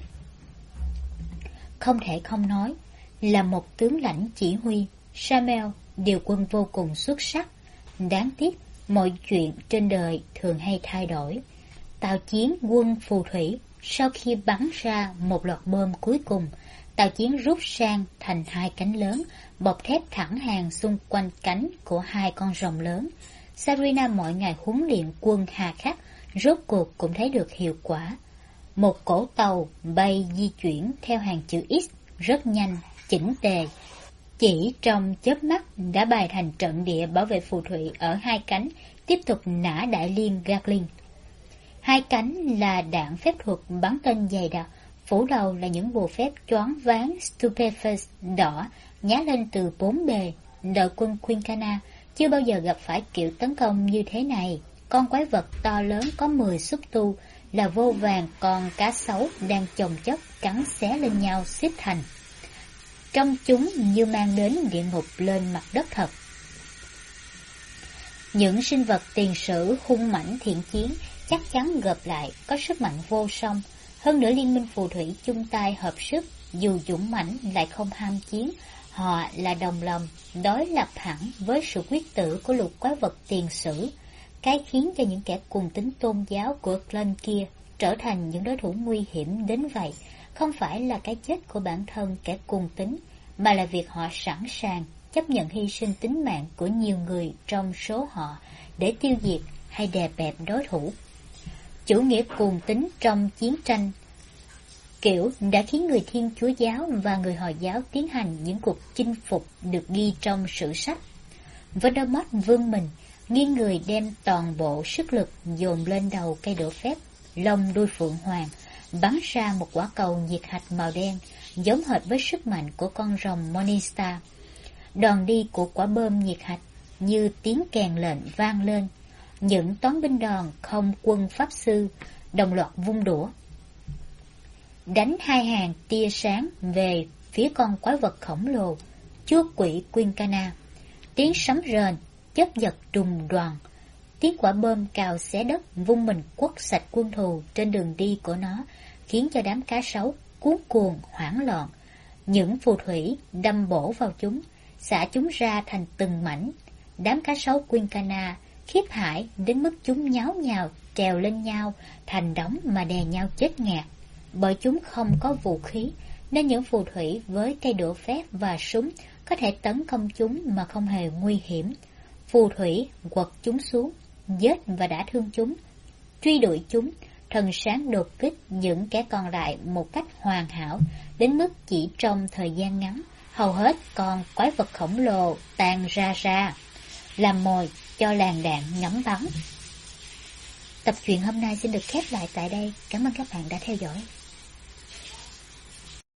Không thể không nói, là một tướng lãnh chỉ huy, Samuel điều quân vô cùng xuất sắc. Đáng tiếc, mọi chuyện trên đời thường hay thay đổi. Tàu chiến quân phù thủy sau khi bắn ra một loạt bom cuối cùng, tàu chiến rút sang thành hai cánh lớn, bọc thép thẳng hàng xung quanh cánh của hai con rồng lớn. Sabrina mỗi ngày huấn luyện quân hà khắc, rốt cuộc cũng thấy được hiệu quả. Một cỗ tàu bay di chuyển theo hàng chữ X rất nhanh, chỉnh tề. Chỉ trong chớp mắt đã bày thành trận địa bảo vệ phù thủy ở hai cánh, tiếp tục nã đại liên Gatling. Hai cánh là đạn phép thuật bắn tên dày đặc, phủ đầu là những bùa phép choáng váng Stupeface đỏ nhá lên từ bốn bề. Đội quân Quincana chưa bao giờ gặp phải kiểu tấn công như thế này. Con quái vật to lớn có 10 xúc tu là vô vàn con cá sấu đang chồng chất cắn xé lên nhau xếp thành. Trong chúng như mang đến địa ngục lên mặt đất thật. Những sinh vật tiền sử hung mãnh thiện chiến chắc chắn gộp lại có sức mạnh vô song. Hơn nữa Liên minh phù thủy chung tay hợp sức, dù dũng mãnh lại không ham chiến. Họ là đồng lòng, đối lập hẳn với sự quyết tử của lũ quái vật tiền sử. Cái khiến cho những kẻ cùng tín tôn giáo của clan kia trở thành những đối thủ nguy hiểm đến vậy, không phải là cái chết của bản thân kẻ cùng tín, mà là việc họ sẵn sàng chấp nhận hy sinh tính mạng của nhiều người trong số họ để tiêu diệt hay đè bẹp đối thủ. Chủ nghĩa cuồng tín trong chiến tranh kiểu đã khiến người Thiên Chúa giáo và người Hồi giáo tiến hành những cuộc chinh phục được ghi trong sử sách. Voldemort vươn mình, nghiêng người đem toàn bộ sức lực dồn lên đầu cây đũa phép, lông đuôi phượng hoàng, bắn ra một quả cầu nhiệt hạch màu đen, giống hệt với sức mạnh của con rồng Morningstar. Đòn đi của quả bom nhiệt hạch như tiếng kèn lệnh vang lên. Những toán binh đoàn không quân pháp sư đồng loạt vung đũa, đánh hai hàng tia sáng về phía con quái vật khổng lồ, chúa quỷ Quincana. Tiếng sấm rền, chớp giật đùng đoàng, tiếng quả bom cào xé đất vung mình quất sạch quân thù trên đường đi của nó, khiến cho đám cá sấu cuống cuồng hoảng loạn. Những phù thủy đâm bổ vào chúng, xả chúng ra thành từng mảnh. Đám cá sấu Quincana khiếp hãi đến mức chúng nháo nhào trèo lên nhau thành đống mà đè nhau chết ngạt. Bởi chúng không có vũ khí, nên những phù thủy với cây đũa phép và súng có thể tấn công chúng mà không hề nguy hiểm. Phù thủy quật chúng xuống, giết và đả thương chúng, truy đuổi chúng, thần sáng đột kích những kẻ còn lại một cách hoàn hảo, đến mức chỉ trong thời gian ngắn, hầu hết con quái vật khổng lồ tan ra, làm mồi cho làn đạn ngắm bắn. Tập truyện hôm nay xin được khép lại tại đây. Cảm ơn các bạn đã theo dõi.